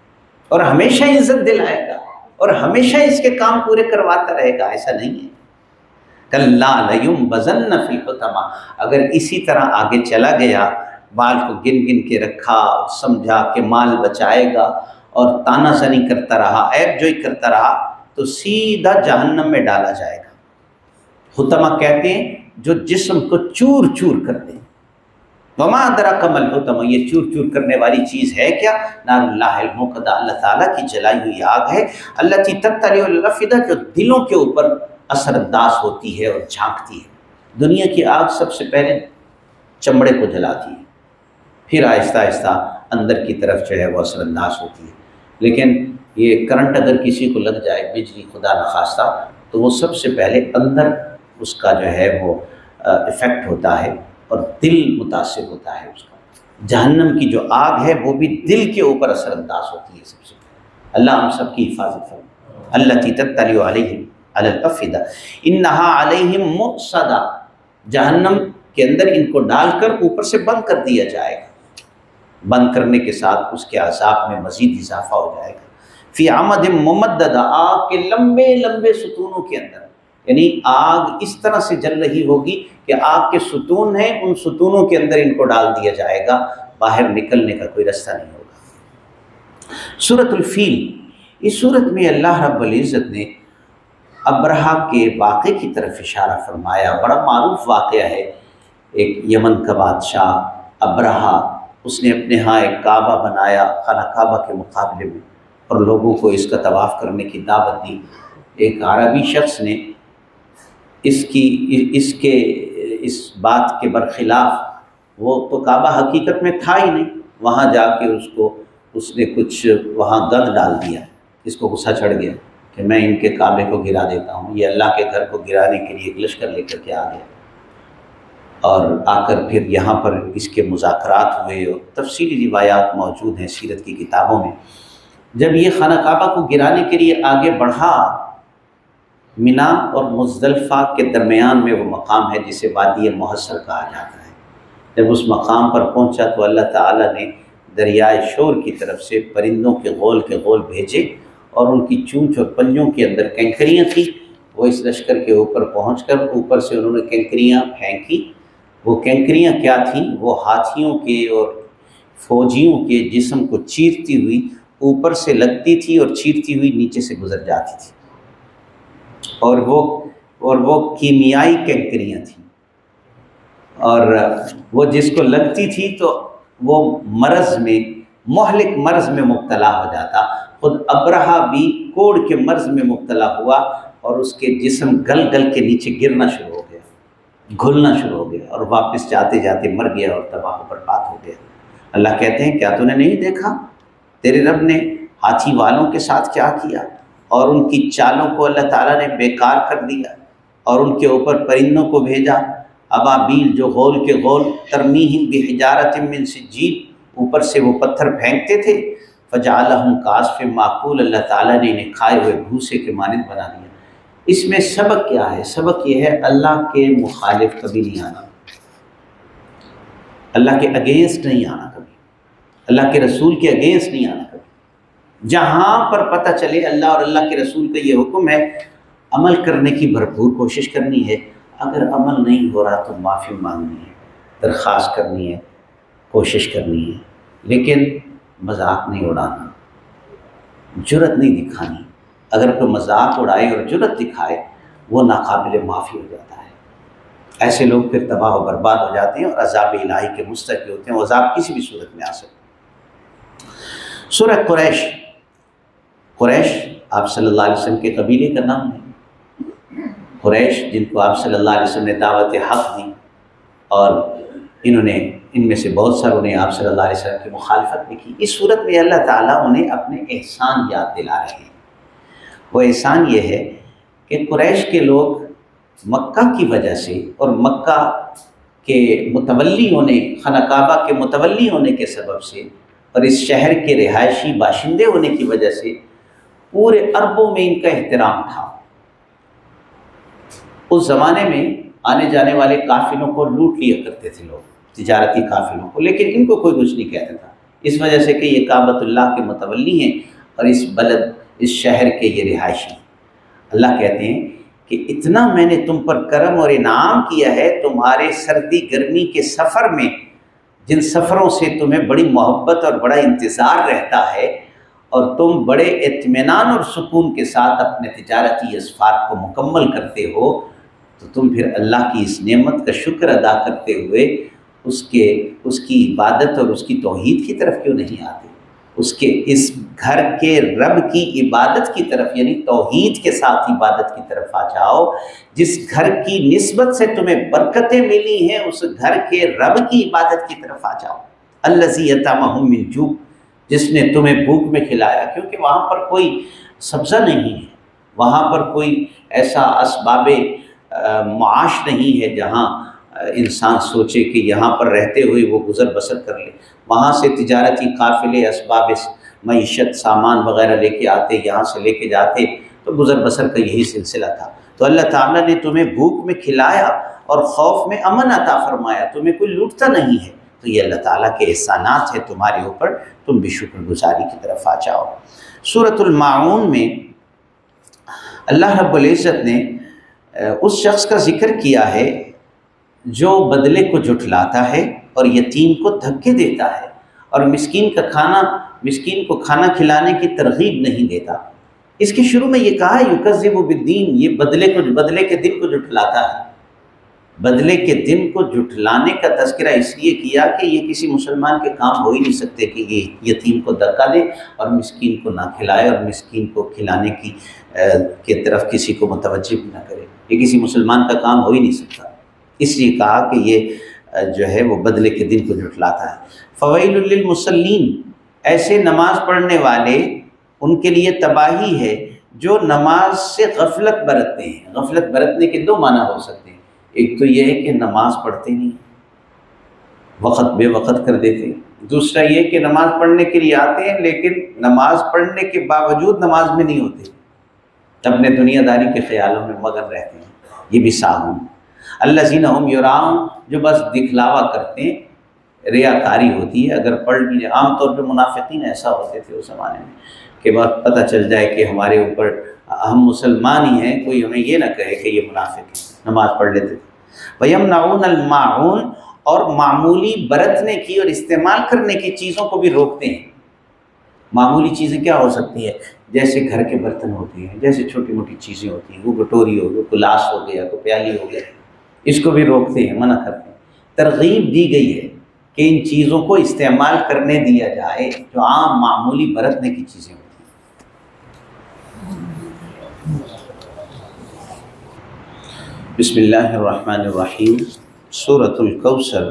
اور ہمیشہ عزت دلائے گا اور ہمیشہ اس کے کام پورے کرواتا رہے گا، ایسا نہیں ہے۔ کَلَّا لَيُنبَذَنَّ فِي الْحُطَمَةِ، اگر اسی طرح آگے چلا گیا، مال کو گن گن کے رکھا، سمجھا کہ مال بچائے گا اور تانا زنی کرتا رہا، عیب جوئی کرتا رہا، تو سیدھا جہنم میں ڈالا جائے گا۔ حطمہ کہتے ہیں جو جسم کو چور چور کر دیں۔ وَمَا أَدْرَاكَ مَا الْحُطَمَةُ، یہ چور چور کرنے والی چیز ہے کیا؟ نار اللہ الموقدہ، اللہ تعالیٰ کی جلائی ہوئی آگ ہے، التي تطلع على الأفئدة، جو دلوں کے اوپر اثر انداز ہوتی ہے اور جھانکتی ہے۔ دنیا کی آگ سب سے پہلے چمڑے کو جلاتی ہے، پھر آہستہ آہستہ اندر کی طرف جو ہے وہ اثر انداز ہوتی ہے۔ لیکن یہ کرنٹ اگر کسی کو لگ جائے، بجلی خدا نخواستہ، تو وہ سب سے پہلے اندر اس کا جو ہے وہ افیکٹ ہوتا ہے اور دل متاثر ہوتا ہے اس کا۔ جہنم کی جو آگ ہے وہ بھی دل کے اوپر اثر انداز ہوتی ہے سب سے پہلے۔ اللہ ہم سب کی حفاظت فرمائے۔ التی تطلع علیہم علی الافئدہ انہا علیہم مؤصدہ، جہنم کے اندر ان کو ڈال کر اوپر سے بند کر دیا جائے گا، بند کرنے کے ساتھ اس کے عذاب میں مزید اضافہ ہو جائے گا۔ فی عمد ممددہ، آگ کے لمبے لمبے ستونوں کے اندر، یعنی آگ اس طرح سے جل رہی ہوگی کہ آگ کے ستون ہیں، ان ستونوں کے اندر ان کو ڈال دیا جائے گا، باہر نکلنے کا کوئی رستہ نہیں ہوگا۔ سورۃ الفیل، اس سورت میں اللہ رب العزت نے ابرہہ کے واقعے کی طرف اشارہ فرمایا۔ بڑا معروف واقعہ ہے، ایک یمن کا بادشاہ ابرہہ، اس نے اپنے ہاں ایک کعبہ بنایا خانہ کعبہ کے مقابلے میں، اور لوگوں کو اس کا طواف کرنے کی دعوت دی۔ ایک عربی شخص نے اس کی اس کے اس بات کے برخلاف، وہ تو کعبہ حقیقت میں تھا ہی نہیں، وہاں جا کے اس کو اس نے کچھ وہاں گند ڈال دیا، اس کو غصہ چڑھ گیا کہ میں ان کے کعبے کو گرا دیتا ہوں۔ یہ اللہ کے گھر کو گرانے کے لیے ایک لشکر لے کر کے آ گیا، اور آ کر پھر یہاں پر اس کے مذاکرات ہوئے، اور تفصیلی روایات موجود ہیں سیرت کی کتابوں میں۔ جب یہ خانہ کعبہ کو گرانے کے لیے آگے بڑھا، مینا اور مزدلفہ کے درمیان میں وہ مقام ہے جسے وادی محصر کہا جاتا ہے۔ جب اس مقام پر پہنچا تو اللہ تعالیٰ نے دریائے شور کی طرف سے پرندوں کے غول کے غول بھیجے، اور ان کی چونچ اور پنجوں کے اندر کینکریاں تھیں۔ وہ اس لشکر کے اوپر پہنچ کر اوپر سے انہوں نے کینکریاں پھینکی۔ وہ کینکریاں کیا تھیں؟ وہ ہاتھیوں کے اور فوجیوں کے جسم کو چیرتی ہوئی اوپر سے لگتی تھی اور چیرتی ہوئی نیچے سے گزر جاتی تھی، اور وہ اور وہ کیمیائی کینکریاں تھیں، اور وہ جس کو لگتی تھی تو وہ مرض میں، مہلک مرض میں مبتلا ہو جاتا۔ خود ابرہہ بھی کوڑ کے مرض میں مبتلا ہوا، اور اس کے جسم گل گل کے نیچے گرنا شروع ہو گیا، گھلنا شروع ہو گیا، اور واپس جاتے جاتے مر گیا اور تباہ و برباد ہو گیا۔ اللہ کہتے ہیں کیا تو نے نہیں دیکھا تیرے رب نے ہاتھی والوں کے ساتھ کیا کیا، اور ان کی چالوں کو اللہ تعالیٰ نے بیکار کر دیا، اور ان کے اوپر پرندوں کو بھیجا، ابابیل جو غول کے غول، ترمیہم بحجارۃ من سجیل، اوپر سے وہ پتھر پھینکتے تھے، فجعلہم کعصف ماکول، اللہ تعالیٰ نے انہیں کھائے ہوئے بھوسے کے مانند بنا دیا۔ اس میں سبق کیا ہے؟ سبق یہ ہے اللہ کے مخالف کبھی نہیں آنا، اللہ کے اگینسٹ نہیں آنا، کبھی اللہ کے رسول کے اگینسٹ نہیں آنا۔ کبھی جہاں پر پتہ چلے اللہ اور اللہ کے رسول کا یہ حکم ہے، عمل کرنے کی بھرپور کوشش کرنی ہے۔ اگر عمل نہیں ہو رہا تو معافی مانگنی ہے، درخواست کرنی ہے، کوشش کرنی ہے، لیکن مذاق نہیں اڑانا، جرت نہیں دکھانی۔ اگر کوئی مذاق اڑائے اور جرت دکھائے، وہ ناقابل معافی ہو جاتا ہے۔ ایسے لوگ پھر تباہ و برباد ہو جاتے ہیں اور عذاب الہی کے مستحق ہوتے ہیں۔ وہ عذاب کسی بھی صورت میں آ سکتے۔ سورہ قریش، قریش آپ صلی اللہ علیہ وسلم کے قبیلے کا نام ہے۔ قریش جن کو آپ صلی اللہ علیہ وسلم نے دعوت حق دی، اور انہوں نے ان میں سے بہت ساروں نے آپ صلی اللہ علیہ وسلم کی مخالفت بھی کی۔ اس صورت میں اللہ تعالیٰ انہیں اپنے احسان یاد دلا رہے ہیں۔ وہ احسان یہ ہے کہ قریش کے لوگ مکہ کی وجہ سے اور مکہ کے متولی ہونے، خانہ کعبہ کے متولی ہونے کے سبب سے، اور اس شہر کے رہائشی باشندے ہونے کی وجہ سے پورے عربوں میں ان کا احترام تھا۔ اس زمانے میں آنے جانے والے قافلوں کو لوٹ لیا کرتے تھے لوگ، تجارتی قافلوں کو، لیکن ان کو کوئی کچھ نہیں کہتا تھا، اس وجہ سے کہ یہ کعبۃ اللہ کے متولی ہیں۔ اور اس بلد اس شہر کے یہ رہائشی۔ اللہ کہتے ہیں کہ اتنا میں نے تم پر کرم اور انعام کیا ہے، تمہارے سردی گرمی کے سفر میں جن سفروں سے تمہیں بڑی محبت اور بڑا انتظار رہتا ہے، اور تم بڑے اطمینان اور سکون کے ساتھ اپنے تجارتی اسفار کو مکمل کرتے ہو، تو تم پھر اللہ کی اس نعمت کا شکر ادا کرتے ہوئے اس کے اس کی عبادت اور اس کی توحید کی طرف کیوں نہیں آتے؟ اس کے اس گھر کے رب کی عبادت کی طرف، یعنی توحید کے ساتھ عبادت کی طرف آ جاؤ۔ جس گھر کی نسبت سے تمہیں برکتیں ملی ہیں، اس گھر کے رب کی عبادت کی طرف آ جاؤ۔ الذی اطعمہم من جوع، جس نے تمہیں بھوک میں کھلایا، کیونکہ وہاں پر کوئی سبزہ نہیں ہے، وہاں پر کوئی ایسا اسباب معاش نہیں ہے جہاں انسان سوچے کہ یہاں پر رہتے ہوئے وہ گزر بسر کر لے۔ وہاں سے تجارتی قافلے اسباب معیشت سامان وغیرہ لے کے آتے، یہاں سے لے کے جاتے، تو گزر بسر کا یہی سلسلہ تھا۔ تو اللہ تعالیٰ نے تمہیں بھوک میں کھلایا اور خوف میں امن عطا فرمایا، تمہیں کوئی لوٹتا نہیں ہے، تو یہ اللہ تعالیٰ کے احسانات ہیں تمہارے اوپر، تم بھی شکر گزاری کی طرف آ جاؤ۔ سورۃ الماعون میں اللہ رب العزت نے اس شخص کا ذکر کیا ہے جو بدلے کو جھٹلاتا ہے اور یتیم کو دھکے دیتا ہے اور مسکین کا کھانا مسکین کو کھانا کھلانے کی ترغیب نہیں دیتا۔ اس کے شروع میں یہ کہا یکذب بالدین، یہ بدلے کو بدلے کے دن کو جھٹلاتا ہے۔ بدلے کے دن کو جھٹلانے کا تذکرہ اس لیے کیا کہ یہ کسی مسلمان کے کام ہو ہی نہیں سکتے کہ یہ یتیم کو دھکا دے اور مسکین کو نہ کھلائے اور مسکین کو کھلانے کی کی طرف کسی کو متوجہ بھی نہ کرے، یہ کسی مسلمان کا کام ہو ہی نہیں سکتا۔ اس لیے کہا کہ یہ جو ہے وہ بدلے کے دن کو جھٹلاتا ہے۔ فویل للمصلین، ایسے نماز پڑھنے والے ان کے لیے تباہی ہے جو نماز سے غفلت برتتے ہیں۔ غفلت برتنے کے دو معنی ہو سکتے ہیں، ایک تو یہ ہے کہ نماز پڑھتے نہیں، وقت بے وقت کر دیتے ہیں، دوسرا یہ کہ نماز پڑھنے کے لیے آتے ہیں لیکن نماز پڑھنے کے باوجود نماز میں نہیں ہوتے، اپنے دنیا داری کے خیالوں میں مگن رہتے ہیں، یہ بھی ساہون۔ الذین ھم یراؤن، جو بس دکھلاوا کرتے ہیں، ریاکاری ہوتی ہے۔ اگر پڑھ لیجیے، عام طور پہ منافقین ایسا ہوتے تھے اس زمانے میں کہ بس پتہ چل جائے کہ ہمارے اوپر ہم مسلمان ہی ہیں، کوئی ہمیں یہ نہ کہے کہ یہ منافق ہے، نماز پڑھ لیتے تھے۔ وَيَمْنَعُونَ الْمَاعُونَ، اور معمولی برتنے کی اور استعمال کرنے کی چیزوں کو بھی روکتے ہیں۔ معمولی چیزیں کیا ہو سکتی ہیں؟ جیسے گھر کے برتن ہوتے ہیں، جیسے چھوٹی موٹی چیزیں ہوتی ہیں، وہ کٹوری ہو گئی، گلاس ہو گیا، کوئی پیالی ہو گیا، اس کو بھی روکتے ہیں، منع کرتے ہیں۔ ترغیب دی گئی ہے کہ ان چیزوں کو استعمال کرنے دیا جائے جو عام معمولی برتنے کی چیزیں ہوتی ہیں۔ بسم اللہ الرحمن الرحیم۔ سورۃ الکوثر،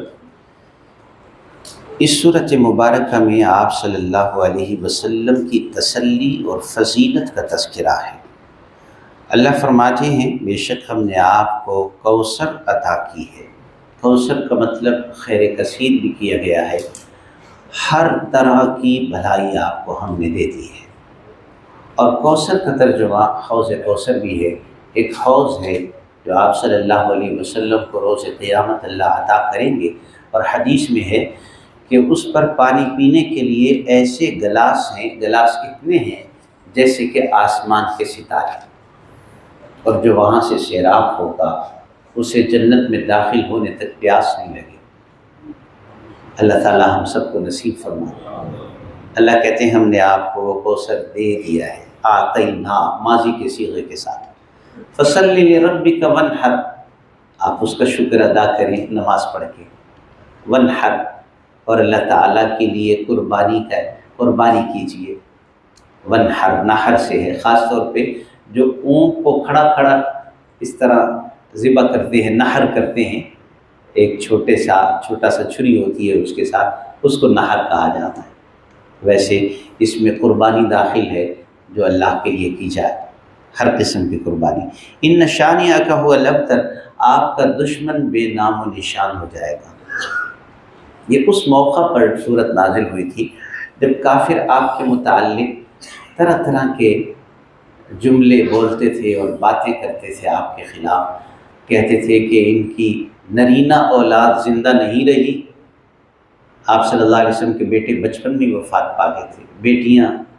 اس سورۃ مبارکہ میں آپ صلی اللہ علیہ وسلم کی تسلی اور فضیلت کا تذکرہ ہے۔ اللہ فرماتے ہیں بے شک ہم نے آپ کو کوثر عطا کی ہے۔ کوثر کا مطلب خیر کثیر بھی کیا گیا ہے، ہر طرح کی بھلائی آپ کو ہم نے دے دی ہے۔ اور کوثر کا ترجمہ حوض کوثر بھی ہے، ایک حوض ہے جو آپ صلی اللہ علیہ وسلم کو روز قیامت اللہ عطا کریں گے، اور حدیث میں ہے کہ اس پر پانی پینے کے لیے ایسے گلاس ہیں، گلاس اتنے ہیں جیسے کہ آسمان کے ستارے، اور جو وہاں سے سیراب ہوگا اسے جنت میں داخل ہونے تک پیاس نہیں لگے۔ اللہ تعالی ہم سب کو نصیب فرمائے۔ اللہ کہتے ہیں ہم نے آپ کو وہ کوثر دے دیا ہے، آتینا، ماضی کے صیغے کے ساتھ۔ فصلی لربک وانحر، آپ اس کا شکر ادا کریں نماز پڑھ کے، وانحر، اور اللہ تعالیٰ کے لیے قربانی کا قربانی کیجیے۔ وانحر نحر سے ہے، خاص طور پہ جو اونٹ کو کھڑا کھڑا اس طرح ذبح کرتے ہیں، نحر کرتے ہیں، ایک چھوٹے سا چھوٹا سا چھری ہوتی ہے اس کے ساتھ، اس کو نحر کہا جاتا ہے۔ ویسے اس میں قربانی داخل ہے جو اللہ کے لیے کی جائے، ہر قسم کی قربانی۔ ان شانئک ھو الابتر، آپ کا دشمن بے نام و نشان ہو جائے گا۔ یہ اس موقع پر صورت نازل ہوئی تھی جب کافر آپ کے متعلق طرح طرح کے جملے بولتے تھے اور باتیں کرتے تھے آپ کے خلاف، کہتے تھے کہ ان کی نرینہ اولاد زندہ نہیں رہی۔ آپ صلی اللہ علیہ وسلم کے بیٹے بچپن میں وفات پا گئے تھے، بیٹیاں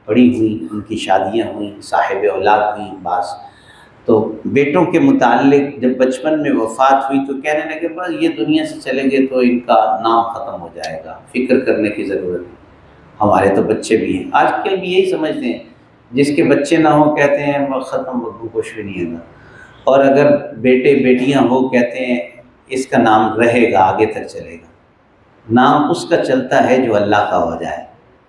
بڑی ہوئیں، ان کی شادیاں ہوئیں، صاحب اولاد ہوئیں بعض، تو بیٹوں کے متعلق جب بچپن میں وفات ہوئی تو کہنے لگے بس یہ دنیا سے چلے گئے تو ان کا نام ختم ہو جائے گا، فکر کرنے کی ضرورت نہیں، ہمارے تو بچے بھی ہیں۔ آج کل بھی یہی سمجھتے ہیں، جس کے بچے نہ ہوں کہتے ہیں وہ ختم، ابو کچھ بھی نہیں ہوگا، اور اگر بیٹے بیٹیاں ہو کہتے ہیں اس کا نام رہے گا، آگے تک چلے گا۔ نام اس کا چلتا ہے جو اللہ کا ہو جائے،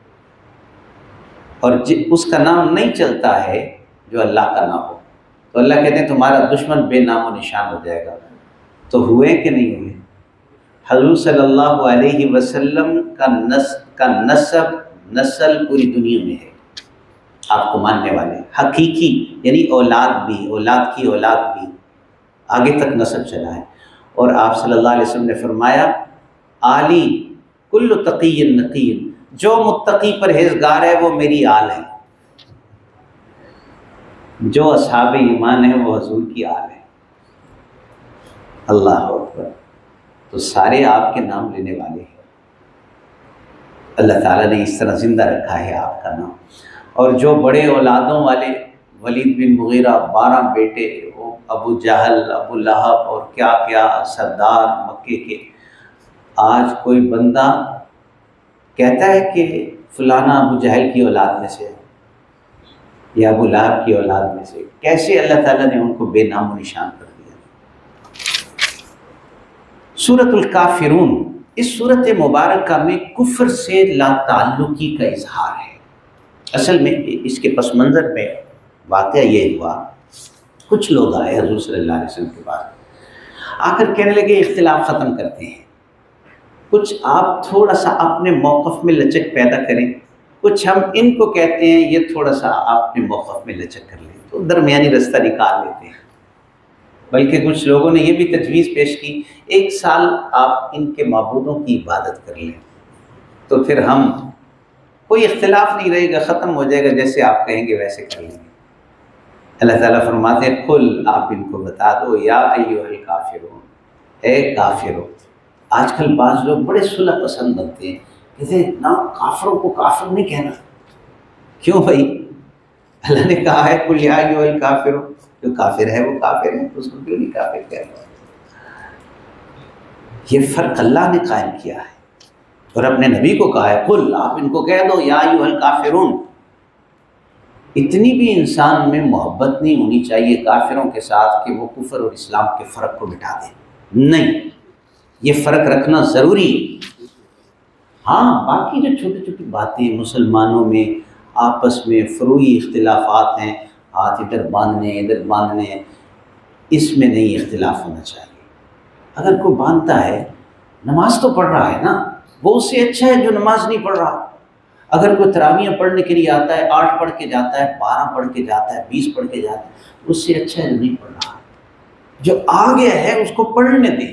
اور اس کا نام نہیں چلتا ہے جو اللہ کا نہ ہو، تو اللہ کہتے ہیں تمہارا دشمن بے نام و نشان ہو جائے گا۔ تو ہوئے کہ نہیں ہوئے؟ حضور صلی اللہ علیہ وسلم کا نسب کا نسب نسل پوری دنیا میں ہے، آپ کو ماننے والے حقیقی، یعنی اولاد بھی، اولاد کی اولاد بھی، آگے تک نسب چلا ہے۔ اور آپ صلی اللہ علیہ وسلم نے فرمایا آلی کل تقی نقی، جو متقی پرہیزگار ہے وہ میری آل ہے، جو اصحاب ایمان ہے وہ حضور کی آل ہے۔ اللہ اکبر، تو سارے آپ کے نام لینے والے ہیں، اللہ تعالیٰ نے اس طرح زندہ رکھا ہے آپ کا نام۔ اور جو بڑے اولادوں والے، ولید بن مغیرہ، بارہ بیٹے، وہ ابو جہل، ابو لہب اور کیا کیا سردار مکے کے، آج کوئی بندہ کہتا ہے کہ فلانا ابو جہل کی اولاد میں سے ہے یا ابو لہب کی اولاد میں سے، کیسے اللہ تعالیٰ نے ان کو بے نام و نشان کر دیا۔ سورۃ الکافرون، اس صورت مبارکہ میں کفر سے لا تعلقی کا اظہار ہے۔ اصل میں اس کے پس منظر میں واقعہ یہ ہوا، کچھ لوگ آئے حضور صلی اللہ علیہ وسلم کے پاس، آ کر کہنے لگے اختلاف ختم کرتے ہیں، کچھ آپ تھوڑا سا اپنے موقف میں لچک پیدا کریں، کچھ ہم ان کو کہتے ہیں یہ تھوڑا سا آپ اپنے موقف میں لچک کر لیں، تو درمیانی رستہ نکال لیتے ہیں۔ بلکہ کچھ لوگوں نے یہ بھی تجویز پیش کی ایک سال آپ ان کے معبودوں کی عبادت کر لیں، تو پھر ہم کوئی اختلاف نہیں رہے گا، ختم ہو جائے گا، جیسے آپ کہیں گے ویسے کر لیں گے۔ اللہ تعالیٰ فرماتے ہیں قل، آپ ان کو بتا دو، یا ایھا الکافرون، اے کافروں۔ آج کل بعض لوگ بڑے صلح پسند بنتے ہیں، کہتے ہیں نا کافروں کو کافر نہیں کہنا۔ کیوں بھائی؟ اللہ نے کہا ہے قل یا ایھا الکافرون، جو کافر ہے وہ کافر ہے، اس کو کیوں نہیں کافر کہنا؟ یہ فرق اللہ نے قائم کیا ہے، اور اپنے نبی کو کہا ہے قل، آپ ان کو کہہ دو یا ایھا الکافرون۔ اتنی بھی انسان میں محبت نہیں ہونی چاہیے کافروں کے ساتھ کہ وہ کفر اور اسلام کے فرق کو مٹا دیں، نہیں، یہ فرق رکھنا ضروری ہے۔ ہاں باقی جو چھوٹی چھوٹی باتیں مسلمانوں میں آپس میں فروعی اختلافات ہیں، ہاتھ ادھر باندھنے ادھر باندھنے، اس میں نہیں اختلاف ہونا چاہیے۔ اگر کوئی باندھتا ہے، نماز تو پڑھ رہا ہے نا، وہ اس سے اچھا ہے جو نماز نہیں پڑھ رہا۔ اگر کوئی تراویحیں پڑھنے کے لیے آتا ہے، آٹھ پڑھ کے جاتا ہے، بارہ پڑھ کے جاتا ہے، بیس پڑھ کے جاتا ہے، اس سے اچھا ہے جو نہیں پڑھ رہا۔ جو آ گیا ہے اس کو پڑھنے دیں،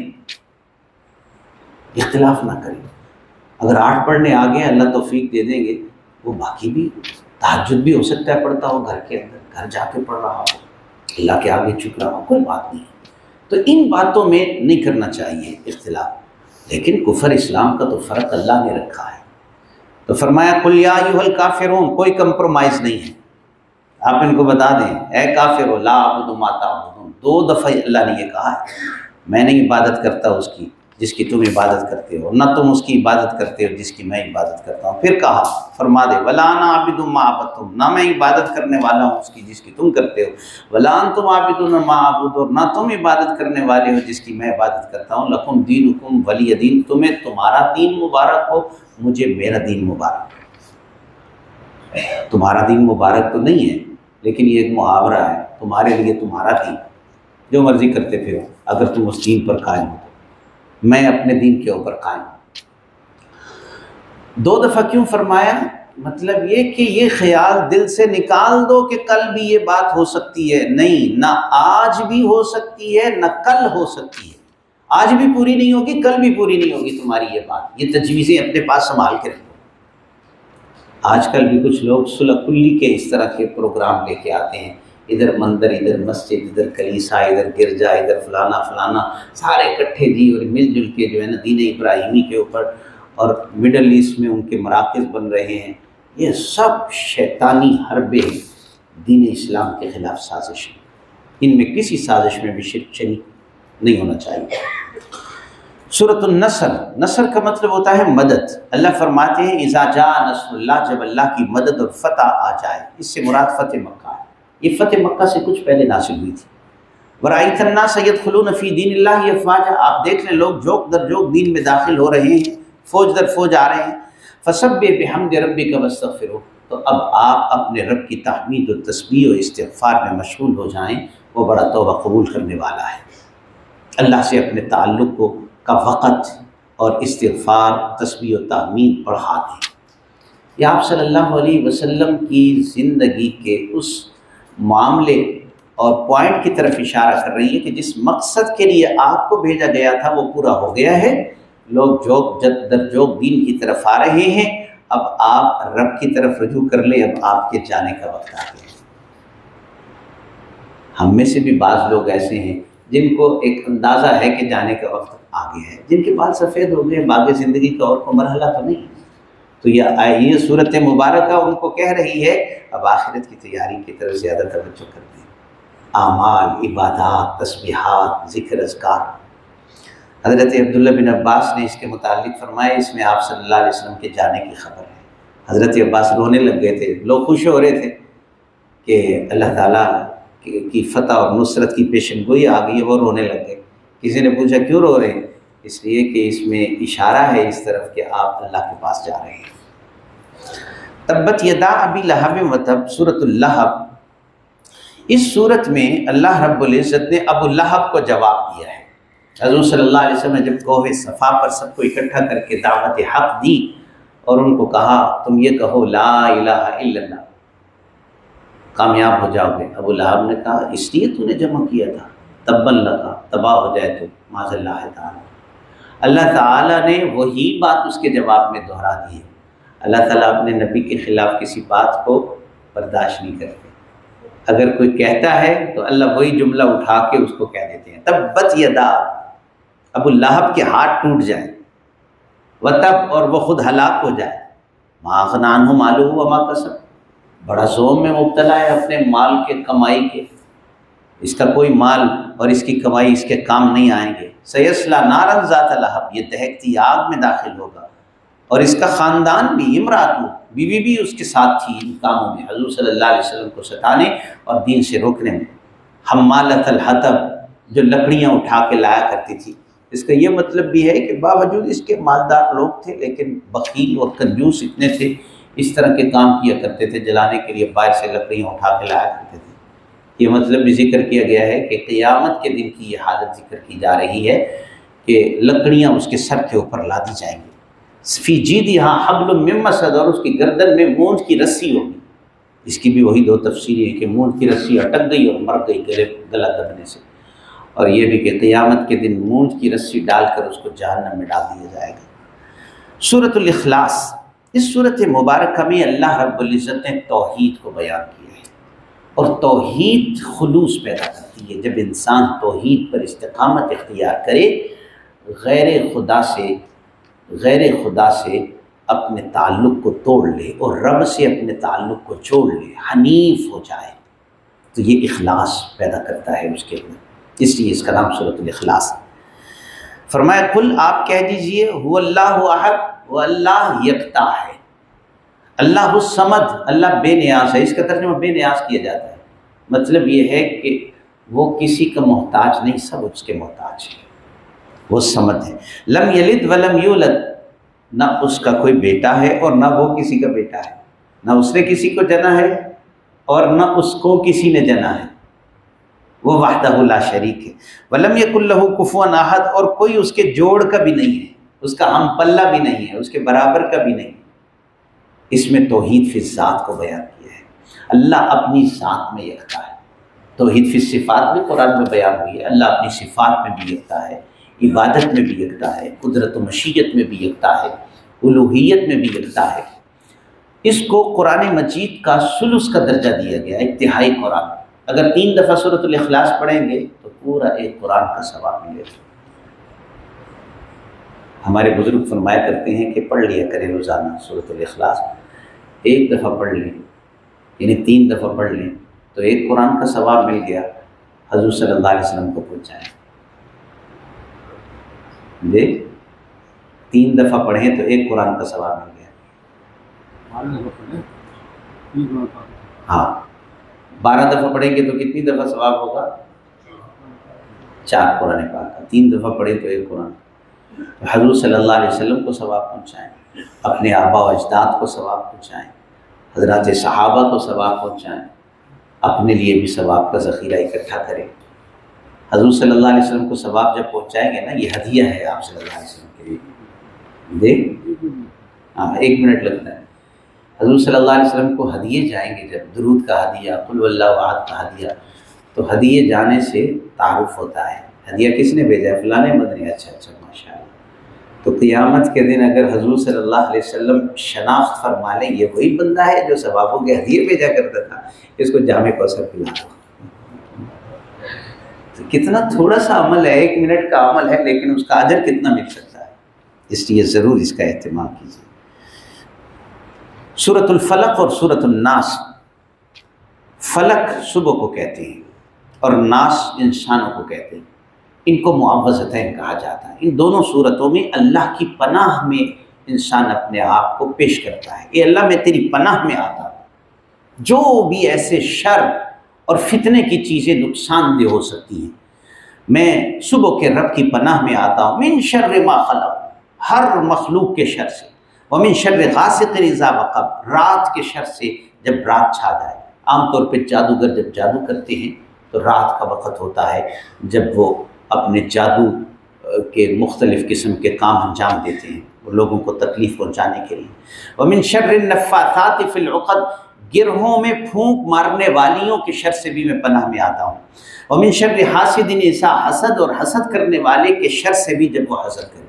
اختلاف نہ کریں۔ اگر آٹھ پڑھنے آ گئے اللہ توفیق دے دیں گے، وہ باقی بھی تہجد بھی ہو سکتا ہے پڑھتا ہو گھر کے اندر، گھر جا کے پڑھ رہا ہو، اللہ کے آگے جھک رہا ہو، کوئی بات نہیں۔ تو ان باتوں میں نہیں کرنا چاہیے اختلاف، لیکن کفر اسلام کا تو فرق اللہ نے رکھا ہے۔ تو فرمایا قل یا ایھا الکافرون، کوئی کمپرومائز نہیں ہے، آپ ان کو بتا دیں اے کافرو لا اعبد ما تعبدون، دو دفعہ اللہ نے یہ کہا ہے، میں نہیں عبادت کرتا اس کی جس کی تم عبادت کرتے ہو، نہ تم اس کی عبادت کرتے ہو جس کی میں عبادت کرتا ہوں۔ پھر کہا، فرما دے ولا انا عابد ما عبدتم، نہ میں عبادت کرنے والا ہوں اس کی جس کی تم کرتے ہو، ولا انتم عابدون ما اعبد، اور نہ تم عبادت کرنے والے ہو جس کی میں عبادت کرتا ہوں، لکم دینکم ولی دین، تمہیں تمہارا دین مبارک ہو، مجھے میرا دین مبارک ہے۔ تمہارا دین مبارک تو نہیں ہے، لیکن یہ ایک محاورہ ہے، تمہارے لیے تمہارا دین، جو مرضی کرتے پھرو، اگر تم اس دین پر قائم ہو، میں اپنے دین کے اوپر قائم ہوں۔ دو دفعہ کیوں فرمایا؟ مطلب یہ کہ یہ خیال دل سے نکال دو کہ کل بھی یہ بات ہو سکتی ہے، نہیں، نہ آج بھی ہو سکتی ہے نہ کل ہو سکتی ہے، آج بھی پوری نہیں ہوگی، کل بھی پوری نہیں ہوگی تمہاری یہ بات، یہ تجویزیں اپنے پاس سنبھال کے رکھو۔ آج کل بھی کچھ لوگ صلح کلی کے اس طرح کے پروگرام لے کے آتے ہیں، ادھر مندر، ادھر مسجد، ادھر کلیسا، ادھر گرجا، ادھر فلانا فلانا، سارے اکٹھے جی، اور مل جل کے جو ہے نا دین ابراہیمی کے اوپر، اور مڈل ایسٹ میں ان کے مراکز بن رہے ہیں، یہ سب شیطانی حربے دین اسلام کے خلاف سازش ہیں، ان میں کسی سازش میں بھی شرک شریک نہیں ہونا چاہیے۔ سورۃ النصر، نصر کا مطلب ہوتا ہے مدد۔ اللہ فرماتے ہیں اذا جاء نصر اللہ، جب اللہ کی مدد اور فتح آ جائے۔ اس سے مراد فتح مکہ ہے، یہ فتح مکہ سے کچھ پہلے نازل ہوئی تھی۔ وَرَأَيْتَ النَّاسَ يَدْخُلُونَ فِي دِينِ اللَّهِ أَفْوَاجًا، آپ دیکھ لیں لوگ جوک در جوک دین میں داخل ہو رہے ہیں، فوج در فوج آ رہے ہیں۔ فَسَبِّحْ بِحَمْدِ رَبِّكَ وَاسْتَغْفِرْهُ، تو اب آپ اپنے رب کی تحمید و تسبیح و استغفار میں مشغول ہو جائیں، وہ بڑا توبہ قبول کرنے والا ہے۔ اللہ سے اپنے تعلق کو کا وقت اور استغفار، تسبیح و تحمید بڑھا دیں۔ یہ آپ صلی اللہ علیہ وسلم کی زندگی کے اس معاملے اور پوائنٹ کی طرف اشارہ کر رہی ہے کہ جس مقصد کے لیے آپ کو بھیجا گیا تھا وہ پورا ہو گیا ہے۔ لوگ جوک جد در جوک دین کی طرف آ رہے ہیں، اب آپ رب کی طرف رجوع کر لیں، اب آپ کے جانے کا وقت آ گیا ہے۔ ہم میں سے بھی بعض لوگ ایسے ہیں جن کو ایک اندازہ ہے کہ جانے کا وقت آگے ہے، جن کے بال سفید ہو گئے، باقی زندگی کا اور کوئی مرحلہ تو نہیں، تو یہ یہ صورت مبارکہ ان کو کہہ رہی ہے اب آخرت کی تیاری کی طرف زیادہ توجہ کرتے ہیں۔ اعمال، عبادات، تسبیحات، ذکر اذکار۔ حضرت عبداللہ بن عباس نے اس کے متعلق فرمایا اس میں آپ صلی اللہ علیہ وسلم کے جانے کی خبر ہے۔ حضرت عباس رونے لگ گئے تھے، لوگ خوش ہو رہے تھے کہ اللہ تعالیٰ کی فتح اور نصرت کی پیشن گوئی آ گئی ہے، وہ رونے لگ گئے۔ کسی نے پوچھا کیوں رو رہے ہیں؟ اس لیے کہ اس میں اشارہ ہے اس طرف کہ آپ اللہ کے پاس جا رہے ہیں۔ تبت یدا ابی لہب وتب، سورۃ اللہب۔ اس صورت میں اللہ رب العزت نے ابو لہب کو جواب دیا ہے۔ حضور صلی اللہ علیہ وسلم نے جب کوہ صفا پر سب کو اکٹھا کر کے دعوت حق دی اور ان کو کہا تم یہ کہو لا الہ الا اللہ، کامیاب ہو جاؤ گے۔ ابو لہب نے کہا اس لیے تو نے جمع کیا تھا، تبن لگا، تباہ ہو جائے تو، معاذ اللہ تعالیٰ۔ اللہ تعالیٰ نے وہی بات اس کے جواب میں دہرا دی ہے۔ اللہ تعالیٰ اپنے نبی کے خلاف کسی بات کو برداشت نہیں کرتے، اگر کوئی کہتا ہے تو اللہ وہی جملہ اٹھا کے اس کو کہہ دیتے ہیں۔ تبت یدا، ابو لہب کے ہاتھ ٹوٹ جائیں، وتب، اور وہ خود ہلاک ہو جائے، ما اغنی عنہ مالہ وما کسب، بڑا زوم میں مبتلا ہے اپنے مال کے کمائی کے، اس کا کوئی مال اور اس کی کمائی اس کے کام نہیں آئیں گے۔ سیصلی نارا ذات لہب، یہ دہکتی آگ میں داخل ہوگا، اور اس کا خاندان بھی، امراتو، بیوی بھی اس کے ساتھ تھی ان کاموں میں، حضور صلی اللہ علیہ وسلم کو ستانے اور دین سے روکنے میں۔ حمالۃ الحطب، جو لکڑیاں اٹھا کے لایا کرتی تھی۔ اس کا یہ مطلب بھی ہے کہ باوجود اس کے مالدار لوگ تھے لیکن بخیل اور کنجوس اتنے تھے، اس طرح کے کام کیا کرتے تھے، جلانے کے لیے باہر سے لکڑیاں اٹھا کے لایا کرتے تھے۔ یہ مطلب بھی ذکر کیا گیا ہے کہ قیامت کے دن کی یہ حالت ذکر کی جا رہی ہے کہ لکڑیاں اس کے سر کے اوپر لا دی جائیں گی۔ فی جیدہا حبل من مسد، اور اس کی گردن میں مونج کی رسی ہوگی۔ اس کی بھی وہی دو تفسیریں ہیں کہ مونج کی رسی اٹک گئی اور مر گئی گلے گلا دبنے سے، اور یہ بھی کہ قیامت کے دن مونج کی رسی ڈال کر اس کو جہنم میں ڈال دیا جائے گا۔ سورۃ الاخلاص، اس سورۃ مبارکہ میں اللہ رب العزت نے توحید کو بیان کیا ہے، اور توحید خلوص پیدا کرتی ہے۔ جب انسان توحید پر استقامت اختیار کرے، غیر خدا سے غیر خدا سے اپنے تعلق کو توڑ لے اور رب سے اپنے تعلق کو چھوڑ لے، حنیف ہو جائے، تو یہ اخلاص پیدا کرتا ہے اس کے اندر، اس لیے اس کا نام سورۃ الاخلاص۔ فرمایا کل، آپ کہہ دیجئے، هو اللہ احد، وہ اللہ یکتا ہے، اللہ الصمد، اللہ بے نیاز ہے۔ اس کا ترجمہ بے نیاز کیا جاتا ہے، مطلب یہ ہے کہ وہ کسی کا محتاج نہیں، سب اس کے محتاج ہے، وہ صمد ہے۔ لم یلد ولم یولد، نہ اس کا کوئی بیٹا ہے اور نہ وہ کسی کا بیٹا ہے، نہ اس نے کسی کو جنا ہے اور نہ اس کو کسی نے جنا ہے، وہ وحدہ لا شریک ہے۔ ولم یکن لہ کفوا احد، اور کوئی اس کے جوڑ کا بھی نہیں ہے، اس کا ہم پلہ بھی نہیں ہے، اس کے برابر کا بھی نہیں۔ اس میں توحید فی الذات کو بیان کیا ہے، اللہ اپنی ذات میں یکتا ہے۔ توحید فی الصفات بھی قرآن میں بیان ہوئی ہے، اللہ اپنی صفات میں بھی یکتا ہے، عبادت میں بھی یکتا ہے، قدرت و مشیت میں بھی یکتا ہے، الوہیت میں بھی یکتا ہے۔ اس کو قرآن مجید کا ثلث کا درجہ دیا گیا، ایک تہائی قرآن۔ اگر تین دفعہ سورۃ الاخلاص پڑھیں گے تو پورا ایک قرآن کا ثواب ملے گا۔ ہمارے بزرگ فرمایا کرتے ہیں کہ پڑھ لیا کریں روزانہ سورۃ الاخلاص، ایک دفعہ پڑھ لیں یعنی تین دفعہ پڑھ لیں تو ایک قرآن کا ثواب مل گیا، حضور صلی اللہ علیہ وسلم کو پہنچائیں۔ جی تین دفعہ پڑھیں تو ایک قرآن کا ثواب مل گیا۔ ہاں بارہ دفعہ پڑھیں گے تو کتنی دفعہ ثواب ہوگا؟ چار قرآن پاک کا، تین دفعہ پڑھیں تو ایک قرآن۔ حضور صلی اللہ علیہ وسلم کو ثواب پہنچائیں، اپنے آبا و اجداد کو ثواب پہنچائیں، حضرات صحابہ کو ثواب پہنچائیں، اپنے لیے بھی ثواب کا ذخیرہ اکٹھا کریں۔ حضور صلی اللہ علیہ وسلم کو ثواب جب پہنچائیں گے نا، یہ ہدیہ ہے آپ صلی اللہ علیہ وسلم کے لیے۔ دیکھ ہاں ایک منٹ لگتا ہے۔ حضور صلی اللہ علیہ وسلم کو ہدیے جائیں گے جب، درود کا ہدیہ، قل ہو اللہ احد کا ہدیہ، تو ہدیے جانے سے تعارف ہوتا ہے، ہدیہ کس نے بھیجا ہے؟ فلاں مدنی، اچھا اچھا ماشاء اللہ۔ تو قیامت کے دن اگر حضور صلی اللہ علیہ وسلم شناخت فرما لیں یہ وہی بندہ ہے جو ثوابوں کے ہدیے بھیجا کرتا تھا، اس کو جامع کوثر پلا دو۔ تو کتنا تھوڑا سا عمل ہے، ایک منٹ کا عمل ہے، لیکن اس کا اجر کتنا مل سکتا ہے، اس لیے ضرور اس کا اہتمام کیجیے۔ سورۃ الفلق اور سورۃ الناس، فلق صبح کو کہتے ہیں اور ناس انسانوں کو کہتے ہیں، ان کو معوذتین کہا جاتا ہے۔ ان دونوں صورتوں میں اللہ کی پناہ میں انسان اپنے آپ کو پیش کرتا ہے، اے اللہ میں تیری پناہ میں آتا ہوں، جو بھی ایسے شر اور فتنے کی چیزیں نقصان دہ ہو سکتی ہیں، میں صبح کے رب کی پناہ میں آتا ہوں، من شر ما خلق، ہر مخلوق کے شر سے، ومن شر غاسق اذا وقب، رات کے شر سے جب رات چھا جائے۔ عام طور پہ جادوگر جب جادو کرتے ہیں تو رات کا وقت ہوتا ہے جب وہ اپنے جادو کے مختلف قسم کے کام انجام دیتے ہیں، وہ لوگوں کو تکلیف پہنچانے کے لیے۔ ومن شر النفاثات فی العقد، گرہوں میں پھونک مارنے والیوں کے شر سے بھی میں پناہ میں آتا ہوں۔ ومن شر حاسد اذا حسد، اور حسد کرنے والے کے شر سے بھی جب وہ حسد کرے۔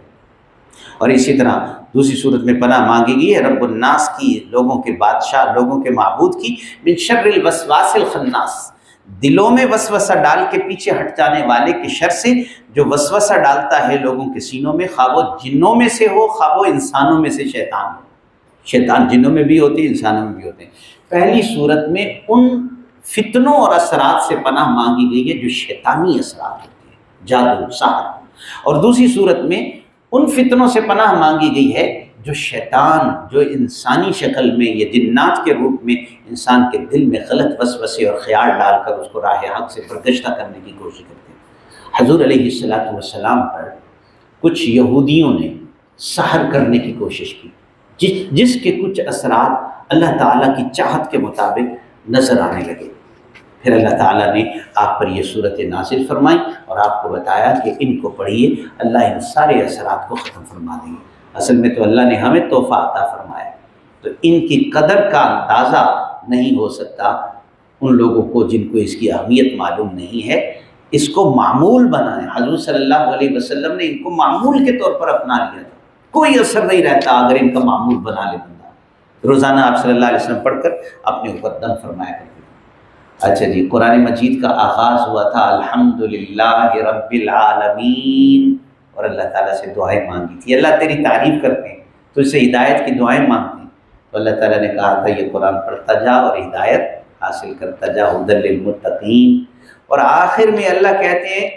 اور اسی طرح دوسری صورت میں پناہ مانگی گئی ہے رب الناس کی، لوگوں کے بادشاہ، لوگوں کے معبود کی، من شر الوسواس الخناس، دلوں میں وسوسہ ڈال کے پیچھے ہٹ جانے والے کے شر سے، جو وسوسہ ڈالتا ہے لوگوں کے سینوں میں، خواہ وہ جنوں میں سے ہو خواہ وہ انسانوں میں سے شیطان ہو۔ شیطان جنوں میں بھی ہوتے ہیں، انسانوں میں بھی ہوتے ہیں۔ پہلی صورت میں ان فتنوں اور اثرات سے پناہ مانگی گئی ہے جو شیطانی اثرات ہوتے ہیں، جادو، سحر، اور دوسری صورت میں ان فتنوں سے پناہ مانگی گئی ہے جو شیطان، جو انسانی شکل میں یا جنات کے روپ میں انسان کے دل میں غلط وسوسے اور خیال ڈال کر اس کو راہ حق سے پرگشتہ کرنے کی کوشش کرتے ہیں۔ حضور علیہ الصلوۃ والسلام پر کچھ یہودیوں نے سحر کرنے کی کوشش کی، جس جس کے کچھ اثرات اللہ تعالیٰ کی چاہت کے مطابق نظر آنے لگے۔ پھر اللہ تعالیٰ نے آپ پر یہ صورت نازل فرمائی اور آپ کو بتایا کہ ان کو پڑھیے، اللہ ان سارے اثرات کو ختم فرما دیں گے۔ اصل میں تو اللہ نے ہمیں تحفہ عطا فرمایا، تو ان کی قدر کا اندازہ نہیں ہو سکتا ان لوگوں کو جن کو اس کی اہمیت معلوم نہیں ہے۔ اس کو معمول بنائیں۔ حضور صلی اللہ علیہ وسلم نے ان کو معمول کے طور پر اپنا لیا تھا، کوئی اثر نہیں رہتا اگر ان کا معمول بنا لے بندہ۔ روزانہ آپ صلی اللہ علیہ وسلم پڑھ کر اپنے اوپر دم فرمایا کرتے۔ اچھا جی، قرآن مجید کا آغاز ہوا تھا الحمدللہ رب العالمین، اور اللہ تعالیٰ سے دعائیں مانگی تھی۔ اللہ تیری تعریف کرتے ہیں، تو اس سے ہدایت کی دعائیں مانگتے ہیں، تو اللہ تعالیٰ نے کہا تھا یہ قرآن پڑھتا جا اور ہدایت حاصل کرتا جا، ہدی للمتقین۔ اور آخر میں اللہ کہتے ہیں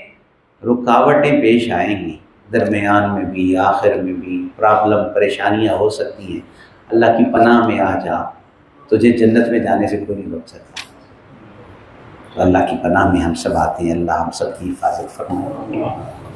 رکاوٹیں پیش آئیں گی، درمیان میں بھی آخر میں بھی پرابلم، پریشانیاں ہو سکتی ہیں، اللہ کی پناہ میں آ جا، تجھے جنت میں جانے سے کوئی نہیں روک سکتا۔ تو اللہ کی پناہ میں ہم سب آتے ہیں، اللہ ہم سب کی حفاظت فرمائے۔